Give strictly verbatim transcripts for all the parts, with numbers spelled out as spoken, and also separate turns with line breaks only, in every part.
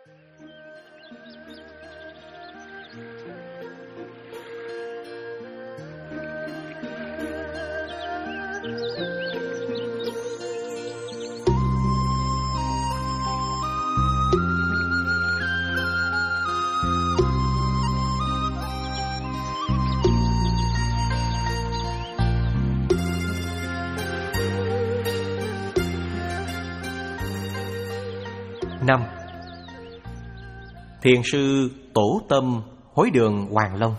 Năm. Thiền sư Tổ Tâm Hối Đường Hoàng Long.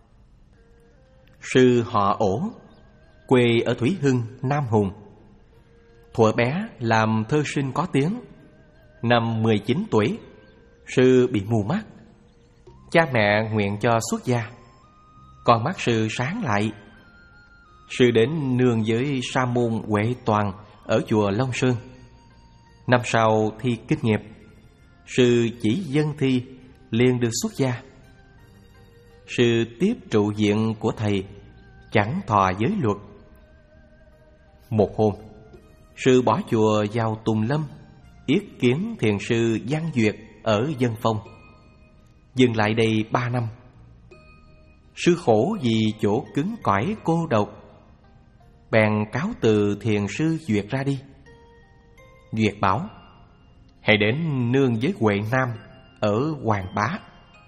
Sư họ Ổ, quê ở Thủy Hưng, Nam Hùng. Thuở bé làm thơ sinh có tiếng. Năm mười chín tuổi, sư bị mù mắt. Cha mẹ nguyện cho xuất gia. Con mắt sư sáng lại. Sư đến nương với sa môn Huệ Toàn ở chùa Long Sơn. Năm sau thi kinh nghiệp, sư chỉ dân thi liền được xuất gia. Sư tiếp trụ viện của thầy, chẳng thọ giới luật. Một hôm, sư bỏ chùa vào Tùng Lâm, yết kiến thiền sư Văn Duyệt ở Dân Phong. Dừng lại đây ba năm. Sư khổ vì chỗ cứng cỏi cô độc, bèn cáo từ thiền sư Duyệt ra đi. Duyệt bảo: hãy đến nương với Huệ Nam ở Hoàng Bá.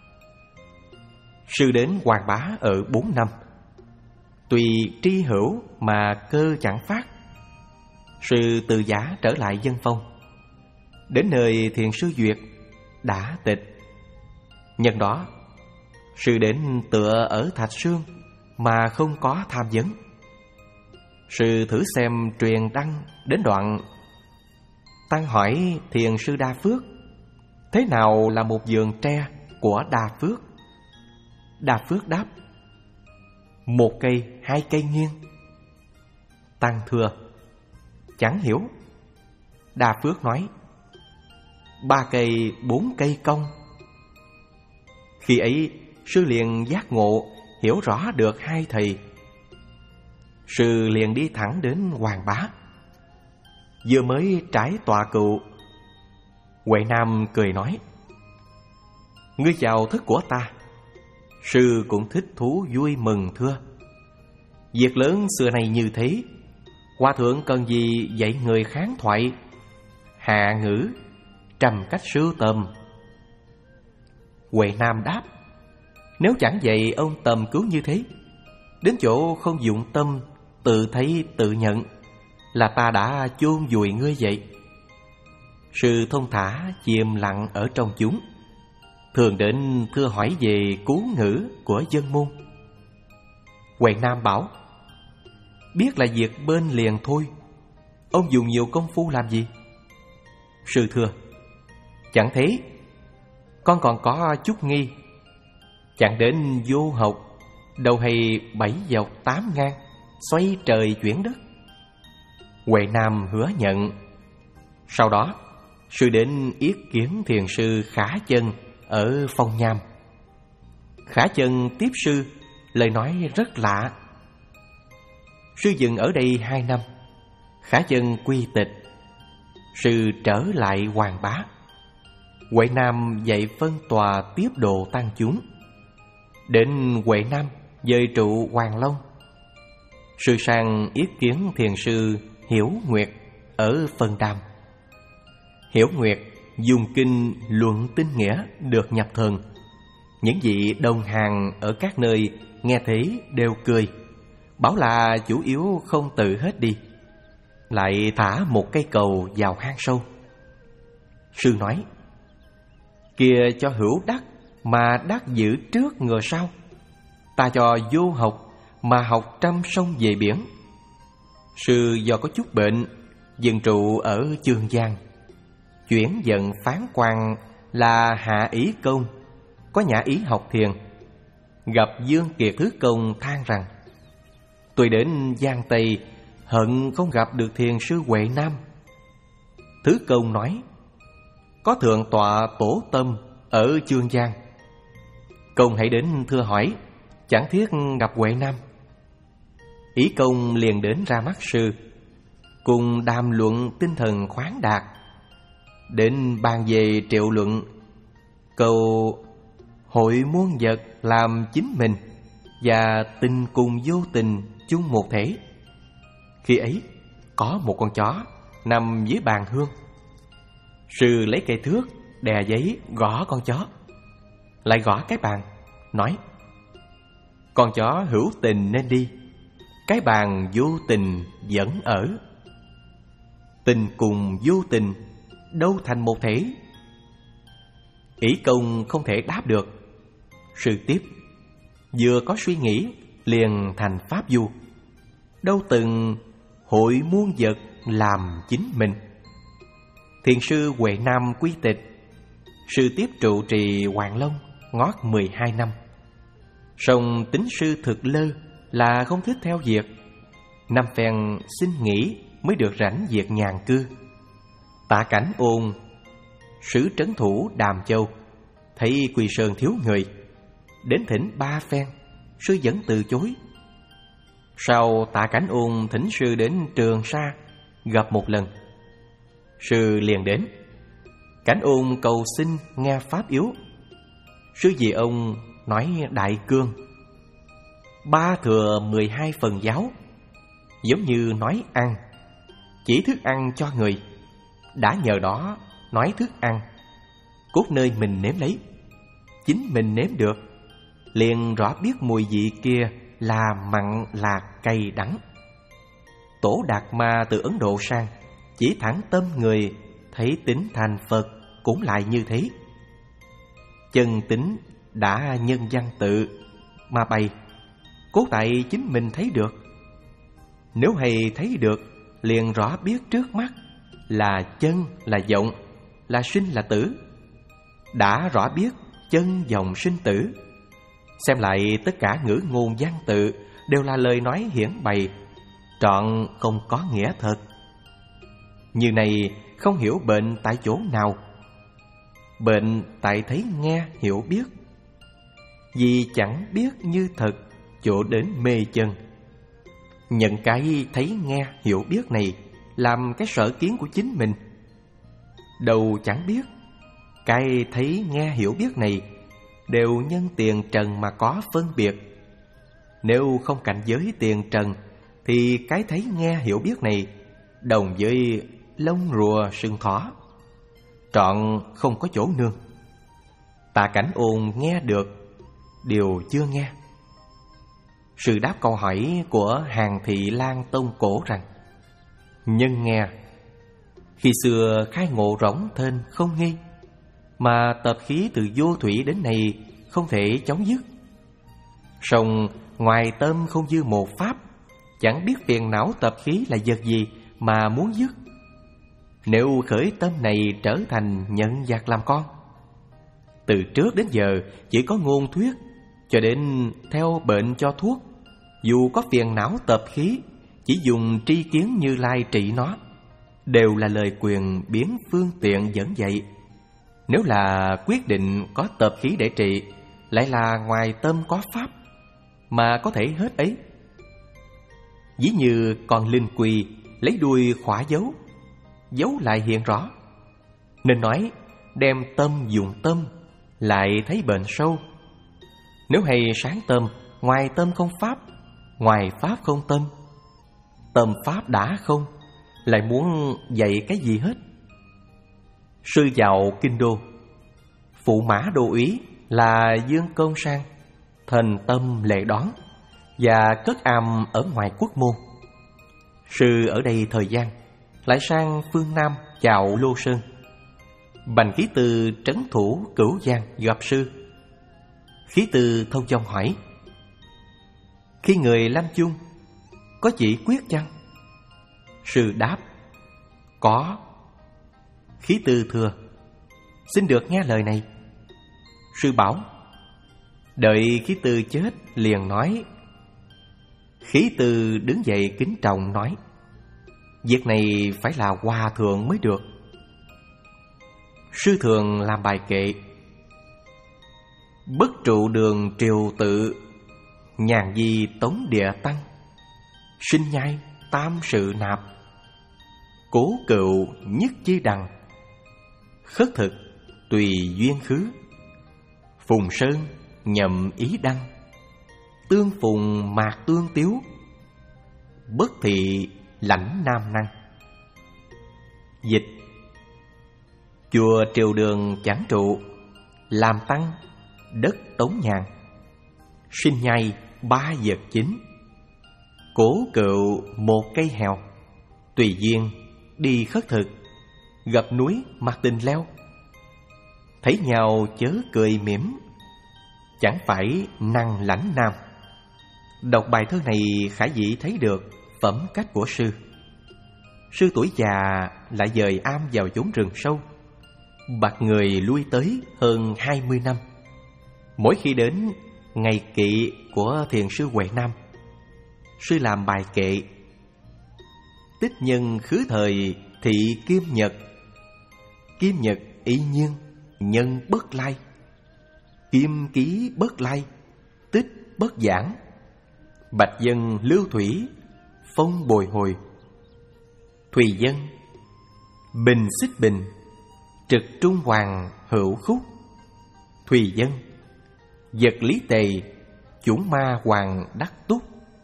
Sư đến Hoàng Bá ở bốn năm. Tùy tri hữu mà cơ chẳng phát, sư từ giả trở lại Dân Phong. Đến nơi thiền sư Duyệt đã tịch. Nhân đó, sư đến tựa ở Thạch Sương mà không có tham vấn. Sư thử xem truyền đăng đến đoạn: Tăng hỏi thiền sư Đa Phước, thế nào là một vườn tre của Đa Phước? Đa Phước đáp: một cây, hai cây nghiêng. Tăng thưa: chẳng hiểu. Đa Phước nói: ba cây, bốn cây cong. Khi ấy, sư liền giác ngộ, hiểu rõ được hai thầy. Sư liền đi thẳng đến Hoàng Bá. Vừa mới trải tọa cựu, Huệ Nam cười nói: ngươi vào thức của ta. Sư cũng thích thú vui mừng thưa: việc lớn xưa nay như thế, hòa thượng cần gì dạy người kháng thoại, hạ ngữ, trầm cách sưu tầm. Huệ Nam đáp: nếu chẳng dạy ông tầm cứu như thế, đến chỗ không dụng tâm, tự thấy tự nhận, là ta đã chôn vùi ngươi vậy. Sư thông thả chìm lặng ở trong chúng, thường đến thưa hỏi về cú ngữ của dân môn. Huệ Nam bảo: biết là việc bên liền thôi, ông dùng nhiều công phu làm gì? Sư thưa: chẳng thế, con còn có chút nghi. Chẳng đến vô học, đâu hay bảy dọc tám ngang, xoay trời chuyển đất. Huệ Nam hứa nhận. Sau đó, sư đến yết kiến thiền sư Khả Chân ở Phong Nham. Khả Chân tiếp sư, lời nói rất lạ. Sư dừng ở đây hai năm. Khả Chân quy tịch. Sư trở lại Hoàng Bá. Huệ Nam dạy phân tòa tiếp độ tăng chúng. Đến Huệ Nam dời trụ Hoàng Long. Sư sang yết kiến thiền sư Hiểu Nguyệt ở Phân Đam. Hiểu Nguyệt dùng kinh luận tinh nghĩa được nhập thần. Những vị đồng hàng ở các nơi nghe thấy đều cười, bảo là chủ yếu không tự hết đi, lại thả một cây cầu vào hang sâu. Sư nói: kìa cho hữu đắc mà đắc giữ trước ngờ sau, ta cho vô học mà học trăm sông về biển. Sư do có chút bệnh, dừng trụ ở Chương Giang. Chuyển giận phán quan là Hạ Ý Công, có nhã ý học thiền. Gặp Dương Kiệt Thứ Công than rằng: tôi đến Giang Tây, hận không gặp được thiền sư Huệ Nam. Thứ Công nói: có thượng tọa Tổ Tâm ở Chương Giang, Công hãy đến thưa hỏi, chẳng thiết gặp Huệ Nam. Ý Công liền đến ra mắt sư, cùng đàm luận tinh thần khoáng đạt. Đến bàn về triệu luận, câu hội muôn vật làm chính mình và tình cùng vô tình chung một thể. Khi ấy có một con chó nằm dưới bàn hương. Sư lấy cây thước đè giấy gõ con chó, lại gõ cái bàn, nói: con chó hữu tình nên đi, cái bàn vô tình vẫn ở. Tình cùng vô tình đâu thành một thể. Ỷ công không thể đáp được. Sư tiếp: vừa có suy nghĩ liền thành pháp du, đâu từng hội muôn vật làm chính mình. Thiền sư Huệ Nam quy tịch. Sư tiếp trụ trì Hoàng Long ngót mười hai năm. Song tính sư thực lơ là không thích theo việc. Năm phen xin nghỉ mới được rảnh việc nhàn cư. Tạ Cảnh Ôn, sứ trấn thủ Đàm Châu, thấy Quy Sơn thiếu người, đến thỉnh ba phen, sư vẫn từ chối. Sau Tạ Cảnh Ôn thỉnh sư đến Trường Sa gặp một lần, sư liền đến. Cảnh Ôn cầu xin nghe pháp yếu. Sư vì ông nói đại cương, ba thừa mười hai phần giáo, giống như nói ăn, chỉ thức ăn cho người. Đã nhờ đó nói thức ăn, cốt nơi mình nếm lấy, chính mình nếm được, liền rõ biết mùi vị kia là mặn, lạc, cay, đắng. Tổ Đạt Ma từ Ấn Độ sang, chỉ thẳng tâm người, thấy tính thành Phật cũng lại như thế. Chân tính đã nhân văn tự mà bày, cốt tại chính mình thấy được. Nếu hay thấy được, liền rõ biết trước mắt là chân là vọng, là sinh là tử. Đã rõ biết chân vọng sinh tử, xem lại tất cả ngữ ngôn văn tự đều là lời nói hiển bày, trọn không có nghĩa thật. Như này không hiểu bệnh tại chỗ nào. Bệnh tại thấy nghe hiểu biết, vì chẳng biết như thật chỗ đến mê chân. Nhận cái thấy nghe hiểu biết này làm cái sở kiến của chính mình. Đầu chẳng biết, cái thấy nghe hiểu biết này đều nhân tiền trần mà có phân biệt. Nếu không cảnh giới tiền trần, thì cái thấy nghe hiểu biết này đồng với lông rùa sừng thỏ, trọn không có chỗ nương. Tạ Cảnh Ôn nghe được điều chưa nghe. Sư đáp câu hỏi của Hàn Thị Lan Tông Cổ rằng: nhân nghe, khi xưa khai ngộ rỗng thênh không nghi, mà tập khí từ vô thủy đến nay không thể chóng dứt. Song ngoài tâm không dư một pháp, chẳng biết phiền não tập khí là vật gì mà muốn dứt. Nếu khởi tâm này trở thành nhận giặc làm con, từ trước đến giờ chỉ có ngôn thuyết, cho đến theo bệnh cho thuốc. Dù có phiền não tập khí, chỉ dùng tri kiến Như Lai trị nó, đều là lời quyền biến phương tiện dẫn dạy. Nếu là quyết định có tập khí để trị, lại là ngoài tâm có pháp mà có thể hết ấy. Ví như con linh quỳ lấy đuôi khỏa dấu, dấu lại hiện rõ. Nên nói đem tâm dùng tâm, lại thấy bệnh sâu. Nếu hay sáng tâm, ngoài tâm không pháp, ngoài pháp không tâm, tâm pháp đã không, lại muốn dạy cái gì hết. Sư vào kinh đô, phụ mã đô úy là Dương Công Sang, thành tâm lệ đón và cất am ở ngoài quốc môn. Sư ở đây thời gian, lại sang phương Nam chào Lô Sơn. Bành Khí Từ trấn thủ Cửu Giang gặp sư. Khí Từ thông dong hỏi: khi người lâm chung, có chỉ quyết chăng? Sư đáp: có. Khí Từ thưa: xin được nghe lời này. Sư bảo: đợi Khí Từ chết liền nói. Khí Từ đứng dậy kính trọng nói: việc này phải là hòa thượng mới được. Sư thường làm bài kệ: bất trụ đường triều tự, nhàn di tống địa tăng, sinh nhai tam sự nạp, cố cựu nhất chi đằng, khất thực tùy duyên khứ, Phùng sơn nhậm ý đăng, tương phùng mạc tương tiếu, bất thị lãnh nam năng. Dịch: chùa triều đường chẳng trụ, làm tăng đất tống nhàn. Sinh nhai ba vật chính, cố cựu một cây hèo. Tùy duyên đi khất thực, gặp núi mặc tình leo. Thấy nhau chớ cười mỉm, chẳng phải năng lãnh nam. Đọc bài thơ này khả dĩ thấy được phẩm cách của sư. Sư tuổi già lại dời am vào chốn rừng sâu, bặt người lui tới hơn hai mươi năm. Mỗi khi đến ngày kỵ của thiền sư Huệ Nam, sư làm bài kệ: tích nhân khứ thời thị kim nhật, kim nhật ý nhiên nhân bất lai. Kim ký bất lai, tích bất giảng. Bạch dân lưu thủy, phong bồi hồi. Thùy dân bình xích bình, trực trung hoàng hữu khúc. Thùy dân vật lý tề, chủng ma hoàng đắc túc.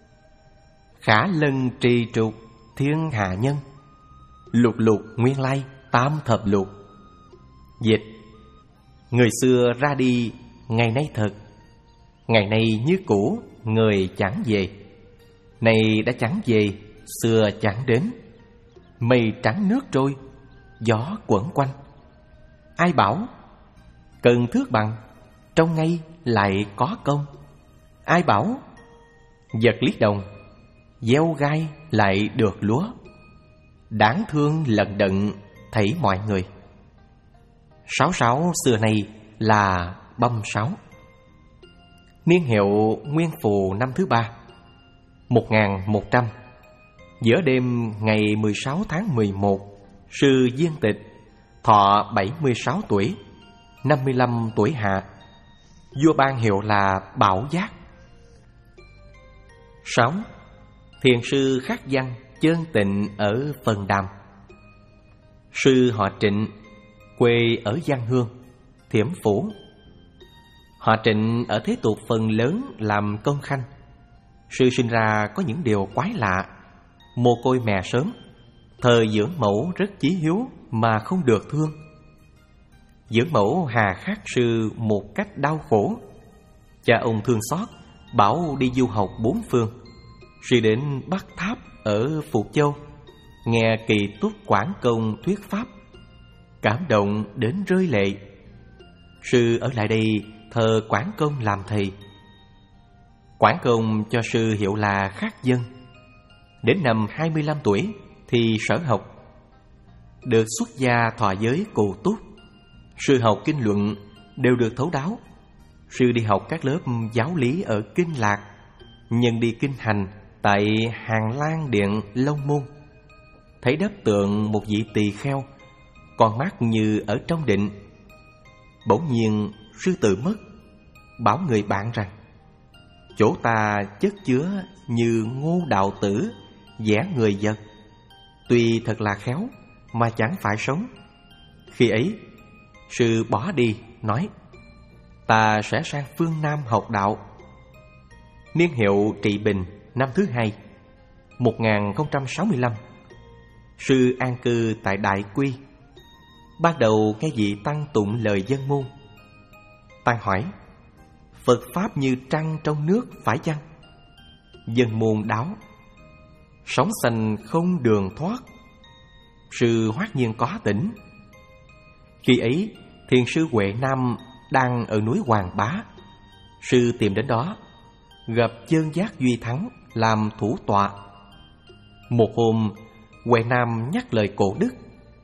Khả lân trì trục, thiên hạ nhân. Lục lục nguyên lai, tam thập lục. Dịch: người xưa ra đi, ngày nay thật. Ngày nay như cũ, người chẳng về. Nay đã chẳng về, xưa chẳng đến. Mây trắng nước trôi, gió quẩn quanh. Ai bảo cần thước bằng, trong ngay lại có công. Ai bảo vật lý đồng, gieo gai lại được lúa. Đáng thương lận đận thấy mọi người. Sáu sáu xưa nay là băm sáu. Niên hiệu Nguyên Phù năm thứ ba, một nghìn một trăm. Giữa đêm ngày mười sáu tháng mười một, sư Diên Tịch thọ bảy mươi sáu tuổi, năm mươi lăm tuổi hạ. Vua ban hiệu là Bảo Giác. Sáu. Thiền sư khắc văn Chơn Tịnh ở Phần Đàm. Sư họ Trịnh, quê ở Giang Hương, Thiểm Phủ. Họ Trịnh ở thế tục phần lớn làm công khanh. Sư sinh ra có những điều quái lạ. Mồ côi mẹ sớm, thời dưỡng mẫu rất chí hiếu mà không được thương. Dưỡng mẫu hà khắc sư một cách đau khổ. Cha ông thương xót, bảo đi du học bốn phương. Sư đến Bắc Tháp ở Phục Châu, nghe Kỳ Túc Quảng Công thuyết pháp, cảm động đến rơi lệ. Sư ở lại đây thờ Quảng Công làm thầy. Quảng Công cho sư hiệu là Khắc Dân. Đến năm hai mươi lăm tuổi thì sở học, được xuất gia thọ giới Cù Túc. Sư học kinh luận đều được thấu đáo. Sư đi học các lớp giáo lý ở Kinh Lạc, nhân đi kinh hành tại Hàng Lan Điện Long Môn. Thấy đắp tượng một vị tỳ kheo, con mắt như ở trong định. Bỗng nhiên sư tự mất, bảo người bạn rằng: chỗ ta chất chứa như Ngô đạo tử vẽ người vật, tuy thật là khéo mà chẳng phải sống. Khi ấy sư bỏ đi, nói: ta sẽ sang phương Nam học đạo. Niên hiệu Trị Bình năm thứ hai, một nghìn không trăm sáu mươi lăm. Sư an cư tại Đại Quy. Ban đầu nghe vị tăng tụng lời dân môn. Tăng hỏi: Phật Pháp như trăng trong nước phải chăng? Dân môn đáo: sóng xanh không đường thoát. Sư hoát nhiên có tỉnh. Khi ấy thiền sư Huệ Nam đang ở núi Hoàng Bá. Sư tìm đến đó, gặp Chơn Giác Duy Thắng làm thủ tọa. Một hôm Huệ Nam nhắc lời cổ đức: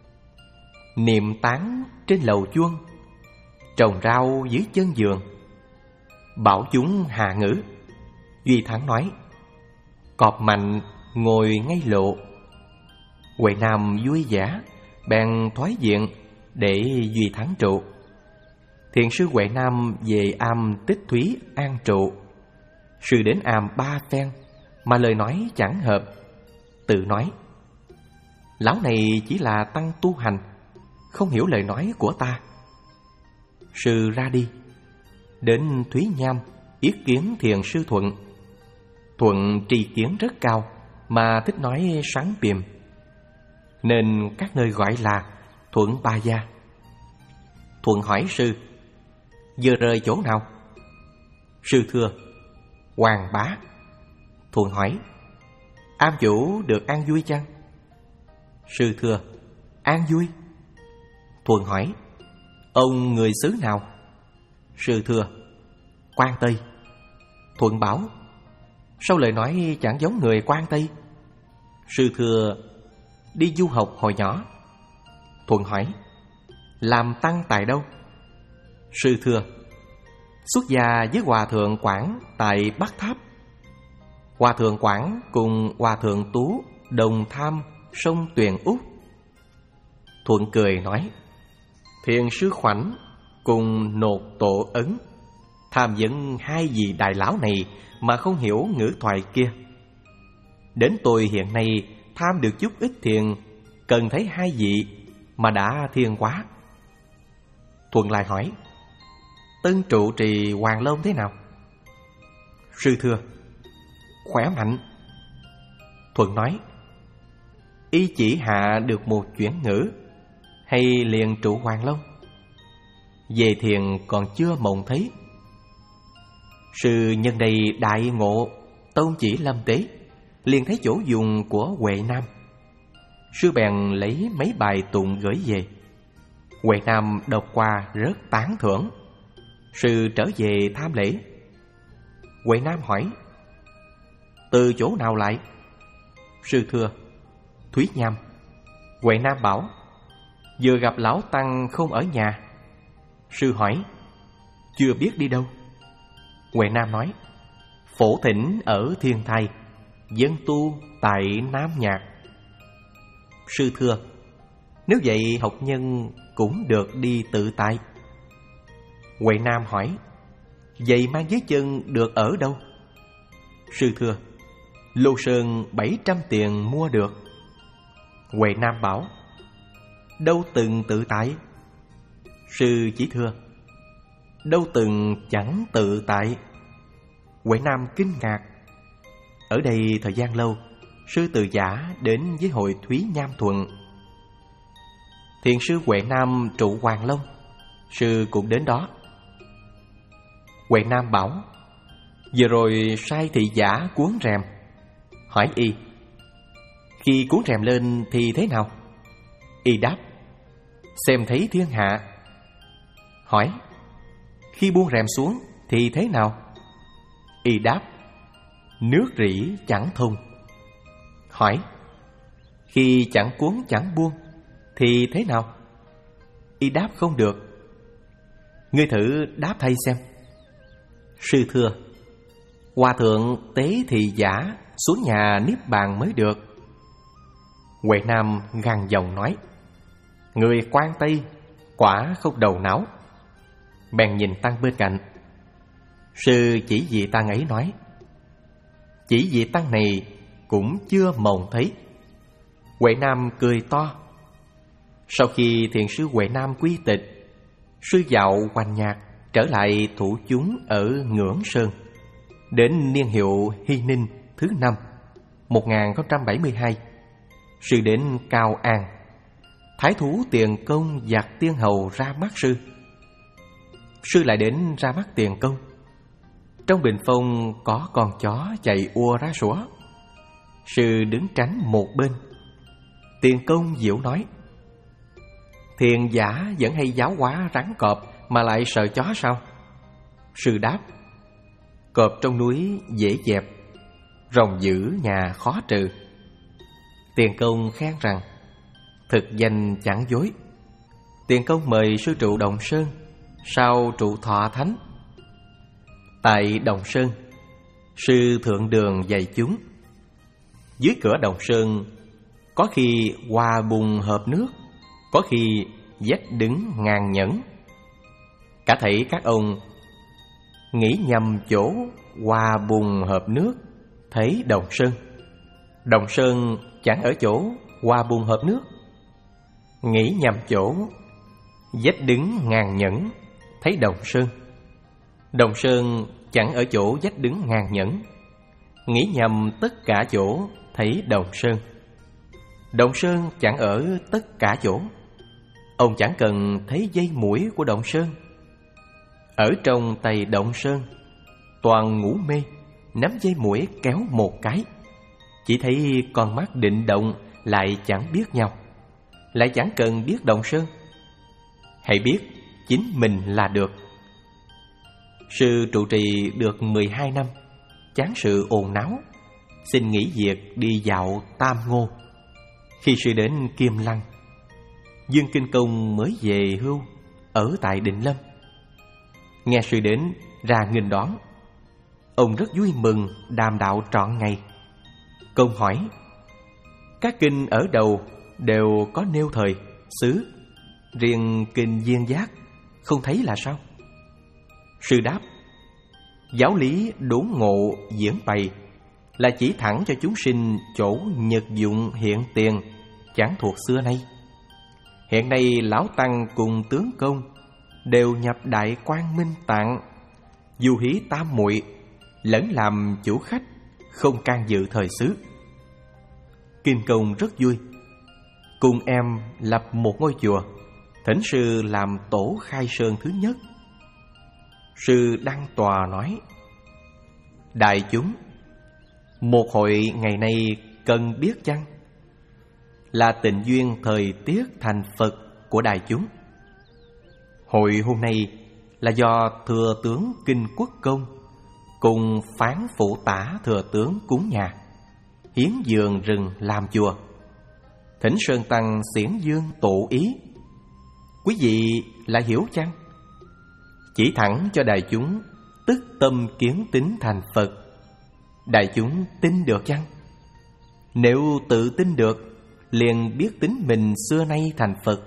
niệm tán trên lầu chuông, trồng rau dưới chân giường, bảo chúng hạ ngữ. Duy Thắng nói: cọp mạnh ngồi ngay lộ. Huệ Nam vui vẻ, bèn thoái diện để Duy Thắng trụ. Thiền sư Huệ Nam về am Tích Thúy an trụ. Sư đến am ba phen mà lời nói chẳng hợp, tự nói: lão này chỉ là tăng tu hành, không hiểu lời nói của ta. Sư ra đi. đến Thúy Nham yết kiến Thiền sư Thuận. Thuận tri kiến rất cao mà thích nói sáng piềm, nên các nơi gọi là Thuận Ba Gia. Thuận hỏi sư: vừa rời chỗ nào? Sư thưa: Hoàng Bá. Thuận hỏi: am chủ được an vui chăng? Sư thưa: an vui. Thuận hỏi: ông người xứ nào? Sư thưa: Quan Tây. Thuận bảo: sao lời nói chẳng giống người Quan Tây? Sư thưa: đi du học hồi nhỏ. Thuận hỏi: làm tăng tại đâu? Sư thưa: xuất gia với Hòa Thượng Quảng tại Bắc Tháp. Hòa Thượng Quảng cùng Hòa Thượng Tú đồng tham sông Tuyền Úc. Thuận cười nói: Thiền sư Khoảnh cùng nột tổ ấn, tham vấn hai vị đại lão này mà không hiểu ngữ thoại kia. Đến tôi hiện nay tham được chút ít thiền, cần thấy hai vị mà đã thiên quá. Thuận lại hỏi: tân trụ trì Hoàng Long thế nào? Sư thưa: khỏe mạnh. Thuận nói: y chỉ hạ được một chuyển ngữ, hay liền trụ Hoàng Long? Về thiền còn chưa mộng thấy. Sư nhân đây đại ngộ tôn chỉ lâm tế, liền thấy chỗ dùng của Huệ Nam. Sư bèn lấy mấy bài tụng gửi về. Huệ Nam đọc qua rất tán thưởng. Sư trở về tham lễ. Huệ Nam hỏi: từ chỗ nào lại? Sư thưa: Thúy Nham. Huệ Nam bảo: vừa gặp lão tăng không ở nhà. Sư hỏi: chưa biết đi đâu? Huệ Nam nói: phổ thỉnh ở Thiên Thai, dân tu tại Nam Nhạc. Sư thưa: nếu vậy học nhân cũng được đi tự tại. Huệ Nam hỏi: vậy mang dưới chân được ở đâu? Sư thưa: Lô Sơn bảy trăm tiền mua được. Huệ Nam bảo: đâu từng tự tại? Sư chỉ thưa: đâu từng chẳng tự tại. Huệ Nam kinh ngạc. Ở đây thời gian lâu, sư từ giả đến với hội Thúy Nham Thuận. Thiền sư Huệ Nam trụ Hoàng Long, sư cũng đến đó. Huệ Nam bảo: vừa rồi sai thị giả cuốn rèm. Hỏi y: khi cuốn rèm lên thì thế nào? Y đáp: xem thấy thiên hạ. Hỏi: khi buông rèm xuống thì thế nào? Y đáp: nước rỉ chẳng thông. Hỏi: khi chẳng cuốn chẳng buông thì thế nào? Y đáp: không được. Ngươi thử đáp thay xem. Sư thưa: hòa thượng tế thị giả xuống nhà niết bàn mới được. Huệ Nam gằn giọng nói: người Quan Tây quả không đầu não. Bèn nhìn tăng bên cạnh. Sư chỉ vị tăng ấy nói: chỉ vị tăng này cũng chưa mộng thấy. Huệ Nam cười to. Sau khi thiền sư Huệ Nam quy tịch, sư dạo hoành nhạc trở lại thủ chúng ở Ngưỡng Sơn. Đến niên hiệu Hy Ninh thứ năm một nghìn không trăm bảy mươi hai, sư đến Cao An. Thái thú Tiền Công giặc tiên hầu ra mắt sư. Sư lại đến ra mắt Tiền Công. Trong bình phong có con chó chạy ua ra sủa. Sư đứng tránh một bên. Tiền Công diệu nói: thiền giả vẫn hay giáo hóa rắn cọp mà lại sợ chó sao? Sư đáp: cọp trong núi dễ dẹp, rồng dữ nhà khó trừ. Tiền Công khen rằng: thực danh chẳng dối. Tiền Công mời sư trụ Đồng Sơn, sau trụ Thọ Thánh. Tại Đồng Sơn, sư thượng đường dạy chúng. Dưới cửa Đồng Sơn có khi hòa bùn hợp nước, có khi vách đứng ngàn nhẫn. Cả thảy các ông nghĩ nhầm chỗ hòa bùn hợp nước, thấy Đồng Sơn. Đồng Sơn chẳng ở chỗ hòa bùn hợp nước. Nghĩ nhầm chỗ vách đứng ngàn nhẫn, thấy Đồng Sơn. Đồng Sơn chẳng ở chỗ vách đứng ngang nhẫn, nghĩ nhầm tất cả chỗ thấy Đồng Sơn. Đồng Sơn chẳng ở tất cả chỗ, ông chẳng cần thấy dây mũi của Đồng Sơn. Ở trong tay Đồng Sơn toàn ngủ mê, nắm dây mũi kéo một cái, chỉ thấy con mắt định động lại chẳng biết nhau, lại chẳng cần biết Đồng Sơn. Hãy biết chính mình là được. Sư trụ trì được mười hai năm, chán sự ồn náo, xin nghỉ việc đi dạo Tam Ngô. Khi sư đến Kim Lăng, Dương Kinh Công mới về hưu ở tại Định Lâm. Nghe sư đến ra nghênh đón, ông rất vui mừng đàm đạo trọn ngày. Công hỏi: các kinh ở đầu đều có nêu thời, xứ, riêng kinh Duyên Giác không thấy là sao? Sư đáp: giáo lý đốn ngộ diễn bày là chỉ thẳng cho chúng sinh chỗ nhật dụng hiện tiền, chẳng thuộc xưa nay. Hiện nay lão tăng cùng tướng công đều nhập Đại Quang Minh Tạng, du hí tam muội, lẫn làm chủ khách, không can dự thời xứ. Kim Công rất vui, cùng em lập một ngôi chùa, thỉnh sư làm tổ khai sơn thứ nhất. Sư đăng tòa nói: đại chúng, một hội ngày nay cần biết chăng? Là tình duyên thời tiết thành Phật của đại chúng. Hội hôm nay là do thừa tướng Kinh Quốc Công cùng phán phụ tả thừa tướng cúng nhà, hiến vườn rừng làm chùa, thỉnh Sơn Tăng xiển dương tụ ý. Quý vị là hiểu chăng? Chỉ thẳng cho đại chúng tức tâm kiến tín thành Phật. Đại chúng tin được chăng? Nếu tự tin được, liền biết tính mình xưa nay thành Phật.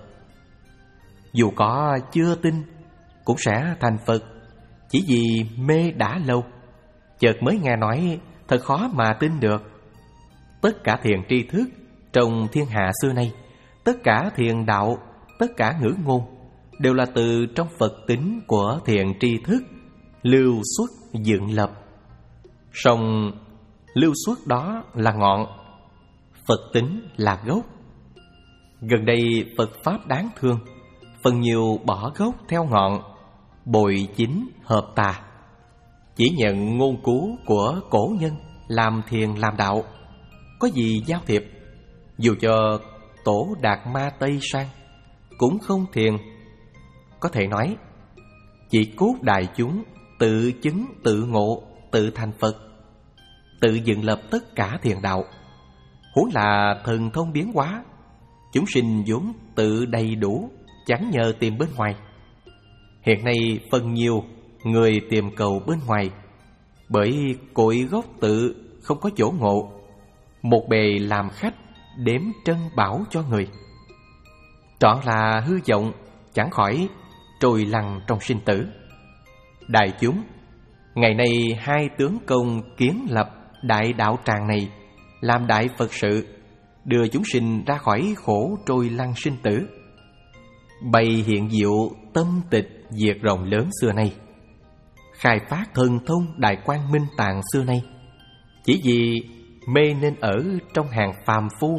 Dù có chưa tin, cũng sẽ thành Phật, chỉ vì mê đã lâu, chợt mới nghe nói, thật khó mà tin được. Tất cả thiền tri thức trong thiên hạ xưa nay, tất cả thiền đạo, tất cả ngữ ngôn, đều là từ trong Phật tính của thiền tri thức lưu xuất dựng lập. Song lưu xuất đó là ngọn, Phật tính là gốc. Gần đây Phật Pháp đáng thương, phần nhiều bỏ gốc theo ngọn, bội chính hợp tà, chỉ nhận ngôn cú của cổ nhân làm thiền làm đạo, có gì giao thiệp. Dù cho tổ Đạt Ma Tây sang cũng không thiền. Có thể nói chỉ cốt đại chúng tự chứng tự ngộ tự thành Phật, tự dựng lập tất cả thiền đạo. Huống là thần thông biến hóa, chúng sinh vốn tự đầy đủ, chẳng nhờ tìm bên ngoài. Hiện nay phần nhiều người tìm cầu bên ngoài, bởi cội gốc tự không có chỗ ngộ, một bề làm khách đếm trân bảo cho người. Trọn là hư vọng, chẳng khỏi trôi lăn trong sinh tử. Đại chúng, ngày nay hai tướng công kiến lập đại đạo tràng này, làm đại Phật sự, đưa chúng sinh ra khỏi khổ trôi lăn sinh tử, bày hiện diệu tâm tịch diệt rộng lớn xưa nay, khai phát thần thông Đại Quang Minh Tạng xưa nay, chỉ vì mê nên ở trong hàng phàm phu.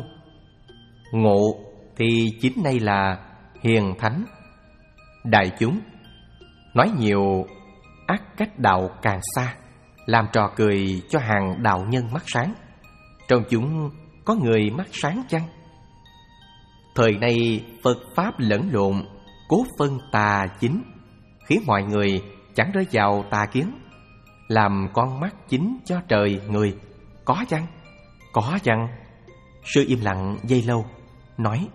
Ngộ thì chính nay là hiền thánh. Đại chúng, nói nhiều ắt cách đạo càng xa, làm trò cười cho hàng đạo nhân mắt sáng. Trong chúng có người mắt sáng chăng? Thời nay Phật Pháp lẫn lộn, cố phân tà chính, khiến mọi người chẳng rơi vào tà kiến, làm con mắt chính cho trời người. Có chăng? Có chăng? Sư im lặng giây lâu, nói: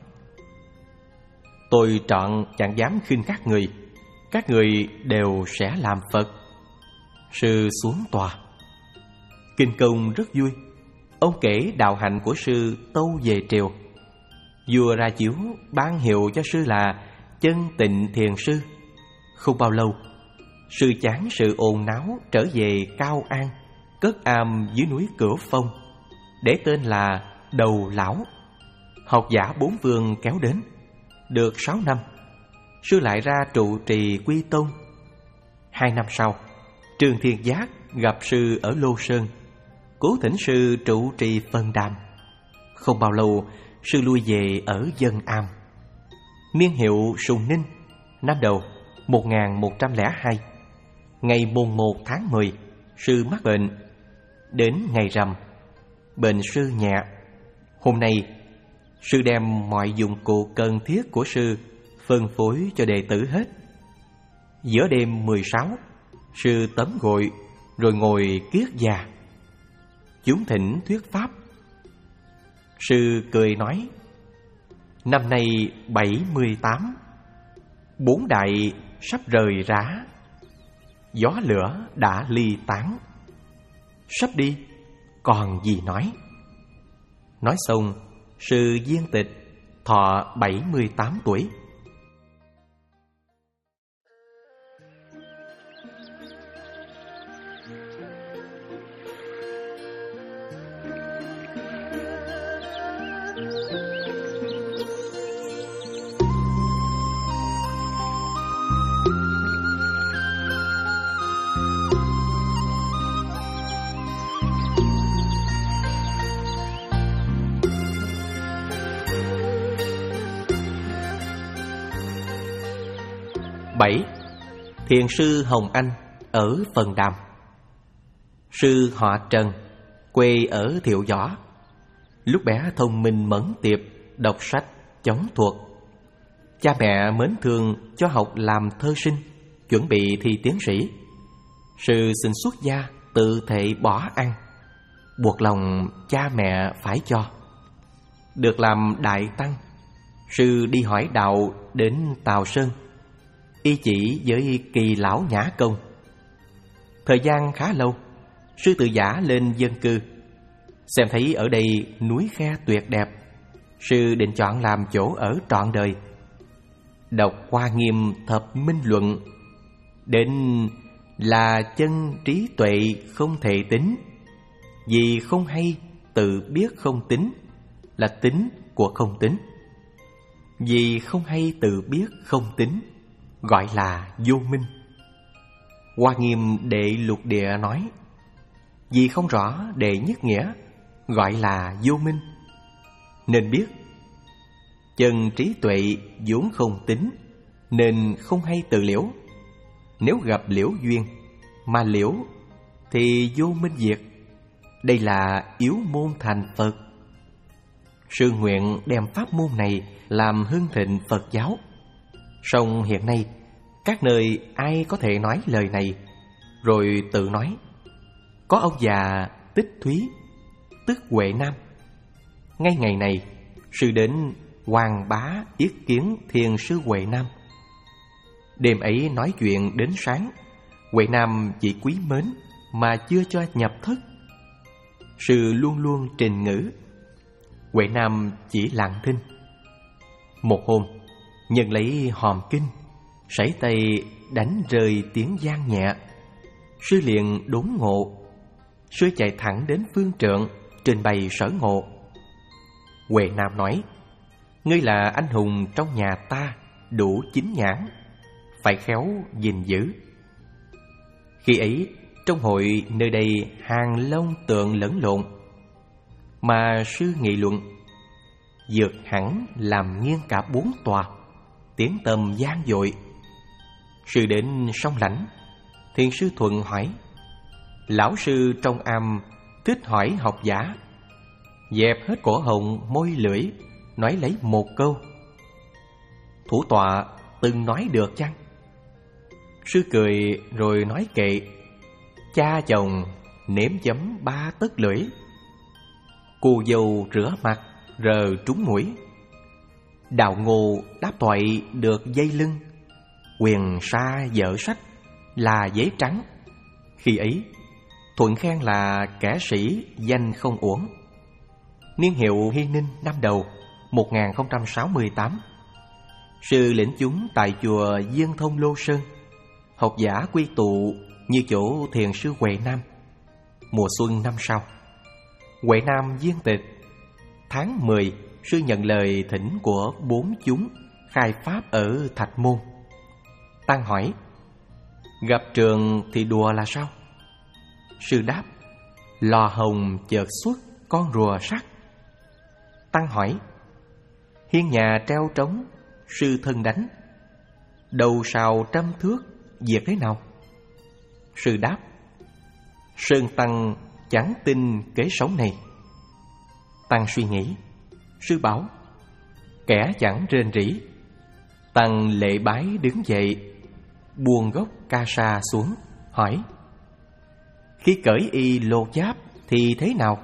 tôi trọn chẳng dám khinh các người, các người đều sẽ làm Phật. Sư xuống tòa. Kinh Công rất vui. Ông kể đạo hạnh của sư tâu về triều. Vua ra chiếu ban hiệu cho sư là Chân Tịnh Thiền Sư. Không bao lâu, sư chán sự ồn náo, trở về Cao An, cất am dưới núi Cửu Phong, để tên là Đầu Lão. Học giả bốn phương kéo đến. Được sáu năm, sư lại ra trụ trì Quy Tôn. Hai năm sau, Trương Thiên Giác gặp sư ở Lô Sơn, cố thỉnh sư trụ trì phân đàm. Không bao lâu, sư lui về ở Dân Am. Niên hiệu Sùng Ninh, năm Đầu một nghìn một trăm lẻ hai. Ngày mùng một tháng mười, sư mắc bệnh. Đến ngày rằm, bệnh sư nhẹ. Hôm nay, sư đem mọi dụng cụ cần thiết của sư phân phối cho đệ tử hết. Giữa đêm mười sáu, sư tấm gội rồi ngồi kiết già. Chúng thỉnh thuyết pháp. Sư cười nói: năm nay bảy mươi tám, bốn đại sắp rời rã, gió lửa đã ly tán, sắp đi còn gì nói. Nói xong, sư viên tịch thọ bảy mươi tám tuổi. Bảy. Thiền sư Hồng Anh ở Phần Đàm. Sư họ Trần, quê ở Thiệu Võ. Lúc bé thông minh mẫn tiệp, đọc sách chóng thuộc. Cha mẹ mến thương cho học làm thơ sinh, chuẩn bị thi tiến sĩ. Sư xin xuất gia, tự thệ bỏ ăn, buộc lòng cha mẹ phải cho. Được làm đại tăng, sư đi hỏi đạo đến Tào Sơn, y chỉ với Kỳ Lão Nhã Công. Thời gian khá lâu, sư tự giả lên dân cư. Xem thấy ở đây núi khe tuyệt đẹp, sư định chọn làm chỗ ở trọn đời. Đọc Hoa Nghiêm Thập Minh Luận, đến là chân trí tuệ không thể tính, vì không hay tự biết không tính, là tính của không tính. Vì không hay tự biết không tính, gọi là vô minh. Hoa Nghiêm Đệ Lục Địa nói: vì không rõ đệ nhất nghĩa, gọi là vô minh. Nên biết chân trí tuệ vốn không tính, nên không hay tự liễu. Nếu gặp liễu duyên mà liễu thì vô minh diệt. Đây là yếu môn thành Phật. Sư nguyện đem pháp môn này làm hưng thịnh Phật giáo. Song hiện nay các nơi ai có thể nói lời này, rồi tự nói. Có ông già Tích Thúy, tức Huệ Nam. Ngay ngày này, sư đến Hoàng Bá yết kiến thiền sư Huệ Nam. Đêm ấy nói chuyện đến sáng, Huệ Nam chỉ quý mến mà chưa cho nhập thất. Sư luôn luôn trình ngữ, Huệ Nam chỉ lặng thinh. Một hôm, nhân lấy hòm kinh, sảy tay đánh rơi tiếng vang nhẹ. Sư liền đốn ngộ. Sư chạy thẳng đến phương trượng, trình bày sở ngộ. Huệ Nam nói: ngươi là anh hùng trong nhà ta, đủ chín nhãn, phải khéo gìn giữ. Khi ấy, trong hội nơi đây hàng long tượng lẫn lộn, mà sư nghị luận, vượt hẳn làm nghiêng cả bốn tòa, tiếng tầm gian dội. Sư đến sông Lãnh, thiền sư Thuận hỏi. Lão sư trong am thích hỏi học giả, dẹp hết cổ họng môi lưỡi, nói lấy một câu: thủ tọa từng nói được chăng? Sư cười rồi nói kệ: cha chồng nếm chấm ba tấc lưỡi, cô dâu rửa mặt rờ trúng mũi. Đạo ngô đáp thoại được dây lưng, quyền sa dở sách là giấy trắng. Khi ấy Thuận khen là kẻ sĩ danh không uổng. Niên hiệu Hy Ninh năm Đầu một nghìn không trăm sáu mươi tám. Sư lĩnh chúng tại chùa Diên Thông Lô Sơn. Học giả quy tụ như chỗ thiền sư Huệ Nam. Mùa xuân năm sau, Huệ Nam viên tịch. Tháng mười, sư nhận lời thỉnh của bốn chúng khai pháp ở Thạch Môn. Tăng hỏi: Gặp trường thì đùa là sao? Sư đáp: lò hồng chợt xuất con rùa sắt. Tăng hỏi: hiên nhà treo trống, sư thân đánh, đầu sào trăm thước, việc thế nào? Sư đáp: Sơn Tăng chẳng tin kế sống này. Tăng suy nghĩ. Sư bảo: kẻ chẳng rên rỉ. Tăng lễ bái đứng dậy, buông gốc ca sa xuống, hỏi: khi cởi y lột giáp thì thế nào?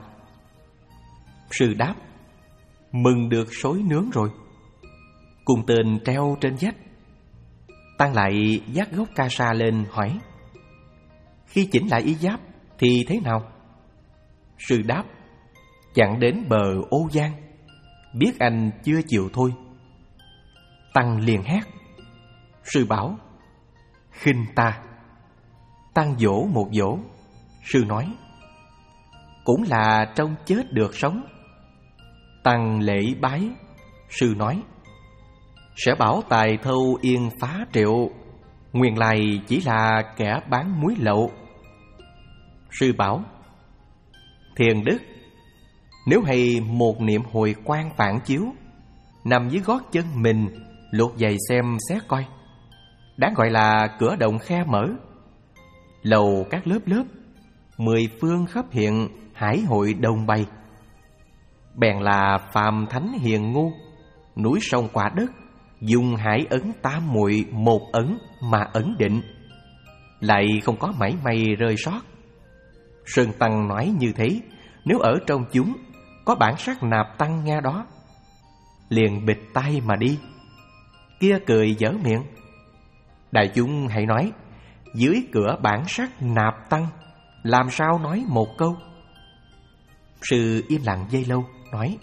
Sư đáp: mừng được sối nướng rồi. Cùng tên treo trên vách. Tăng lại vác gốc ca sa lên hỏi: khi chỉnh lại y giáp thì thế nào? Sư đáp: chẳng đến bờ ô giang, biết anh chưa chịu thôi. Tăng liền hét. Sư bảo: khinh ta. Tăng vỗ một vỗ. Sư nói: cũng là trong chết được sống. Tăng lễ bái. Sư nói: sẽ bảo tài thâu yên phá triệu, nguyên lai chỉ là kẻ bán muối lậu. Sư bảo: thiền đức, nếu hay một niệm hồi quang phản chiếu, nằm dưới gót chân mình, lột giày xem xét coi, đáng gọi là cửa động khe mở. Lầu các lớp lớp, mười phương khắp hiện, hải hội đồng bày. Bèn là phàm thánh hiền ngu, núi sông quả đất, dùng hải ấn tam muội một ấn mà ấn định, lại không có mảy may rơi sót. Sơn Tăng nói như thế, nếu ở trong chúng có bản sắc nạp tăng nghe đó, liền bịt tay mà đi. Kia cười dở miệng. Đại chúng hãy nói: dưới cửa bản sắc nạp tăng, làm sao nói một câu? Sư im lặng giây lâu, nói: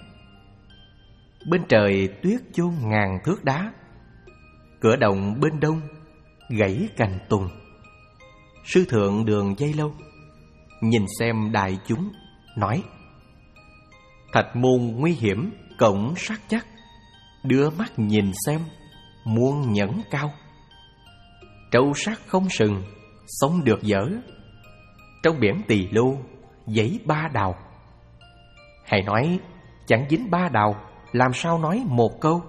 bên trời tuyết chôn ngàn thước đá, cửa động bên đông gãy cành tùng. Sư thượng đường giây lâu, nhìn xem đại chúng, nói: thạch môn nguy hiểm, cổng sát chắc, đưa mắt nhìn xem, muôn nhẫn cao. Trâu sắt không sừng, sống được dở, trong biển tỳ lô, giấy ba đào. Hãy nói chẳng dính ba đào, làm sao nói một câu?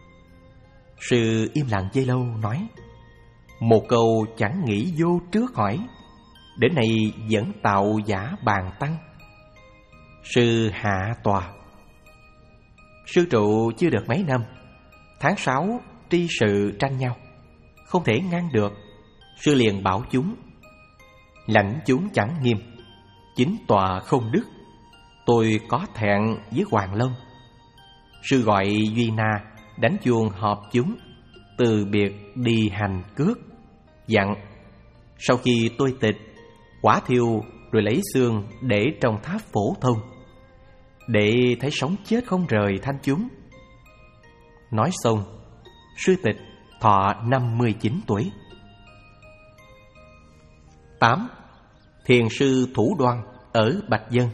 Sư im lặng giây lâu, nói: một câu chẳng nghĩ vô trước hỏi, đến nay vẫn tạo giả bàn tăng. Sư hạ tòa. Sư trụ chưa được mấy năm, tháng sáu tri sự tranh nhau, không thể ngăn được. Sư liền bảo chúng: lãnh chúng chẳng nghiêm, chính tòa không đức, tôi có thẹn với Hoàng Long. Sư gọi Duy Na đánh chuông họp chúng, từ biệt đi hành cước, dặn: sau khi tôi tịch, quả thiêu rồi lấy xương để trong tháp phổ thông, để thấy sống chết không rời thanh chúng. Nói xong, sư tịch thọ năm mươi chín tuổi. Tám. Thiền sư Thủ Đoan ở Bạch Dân.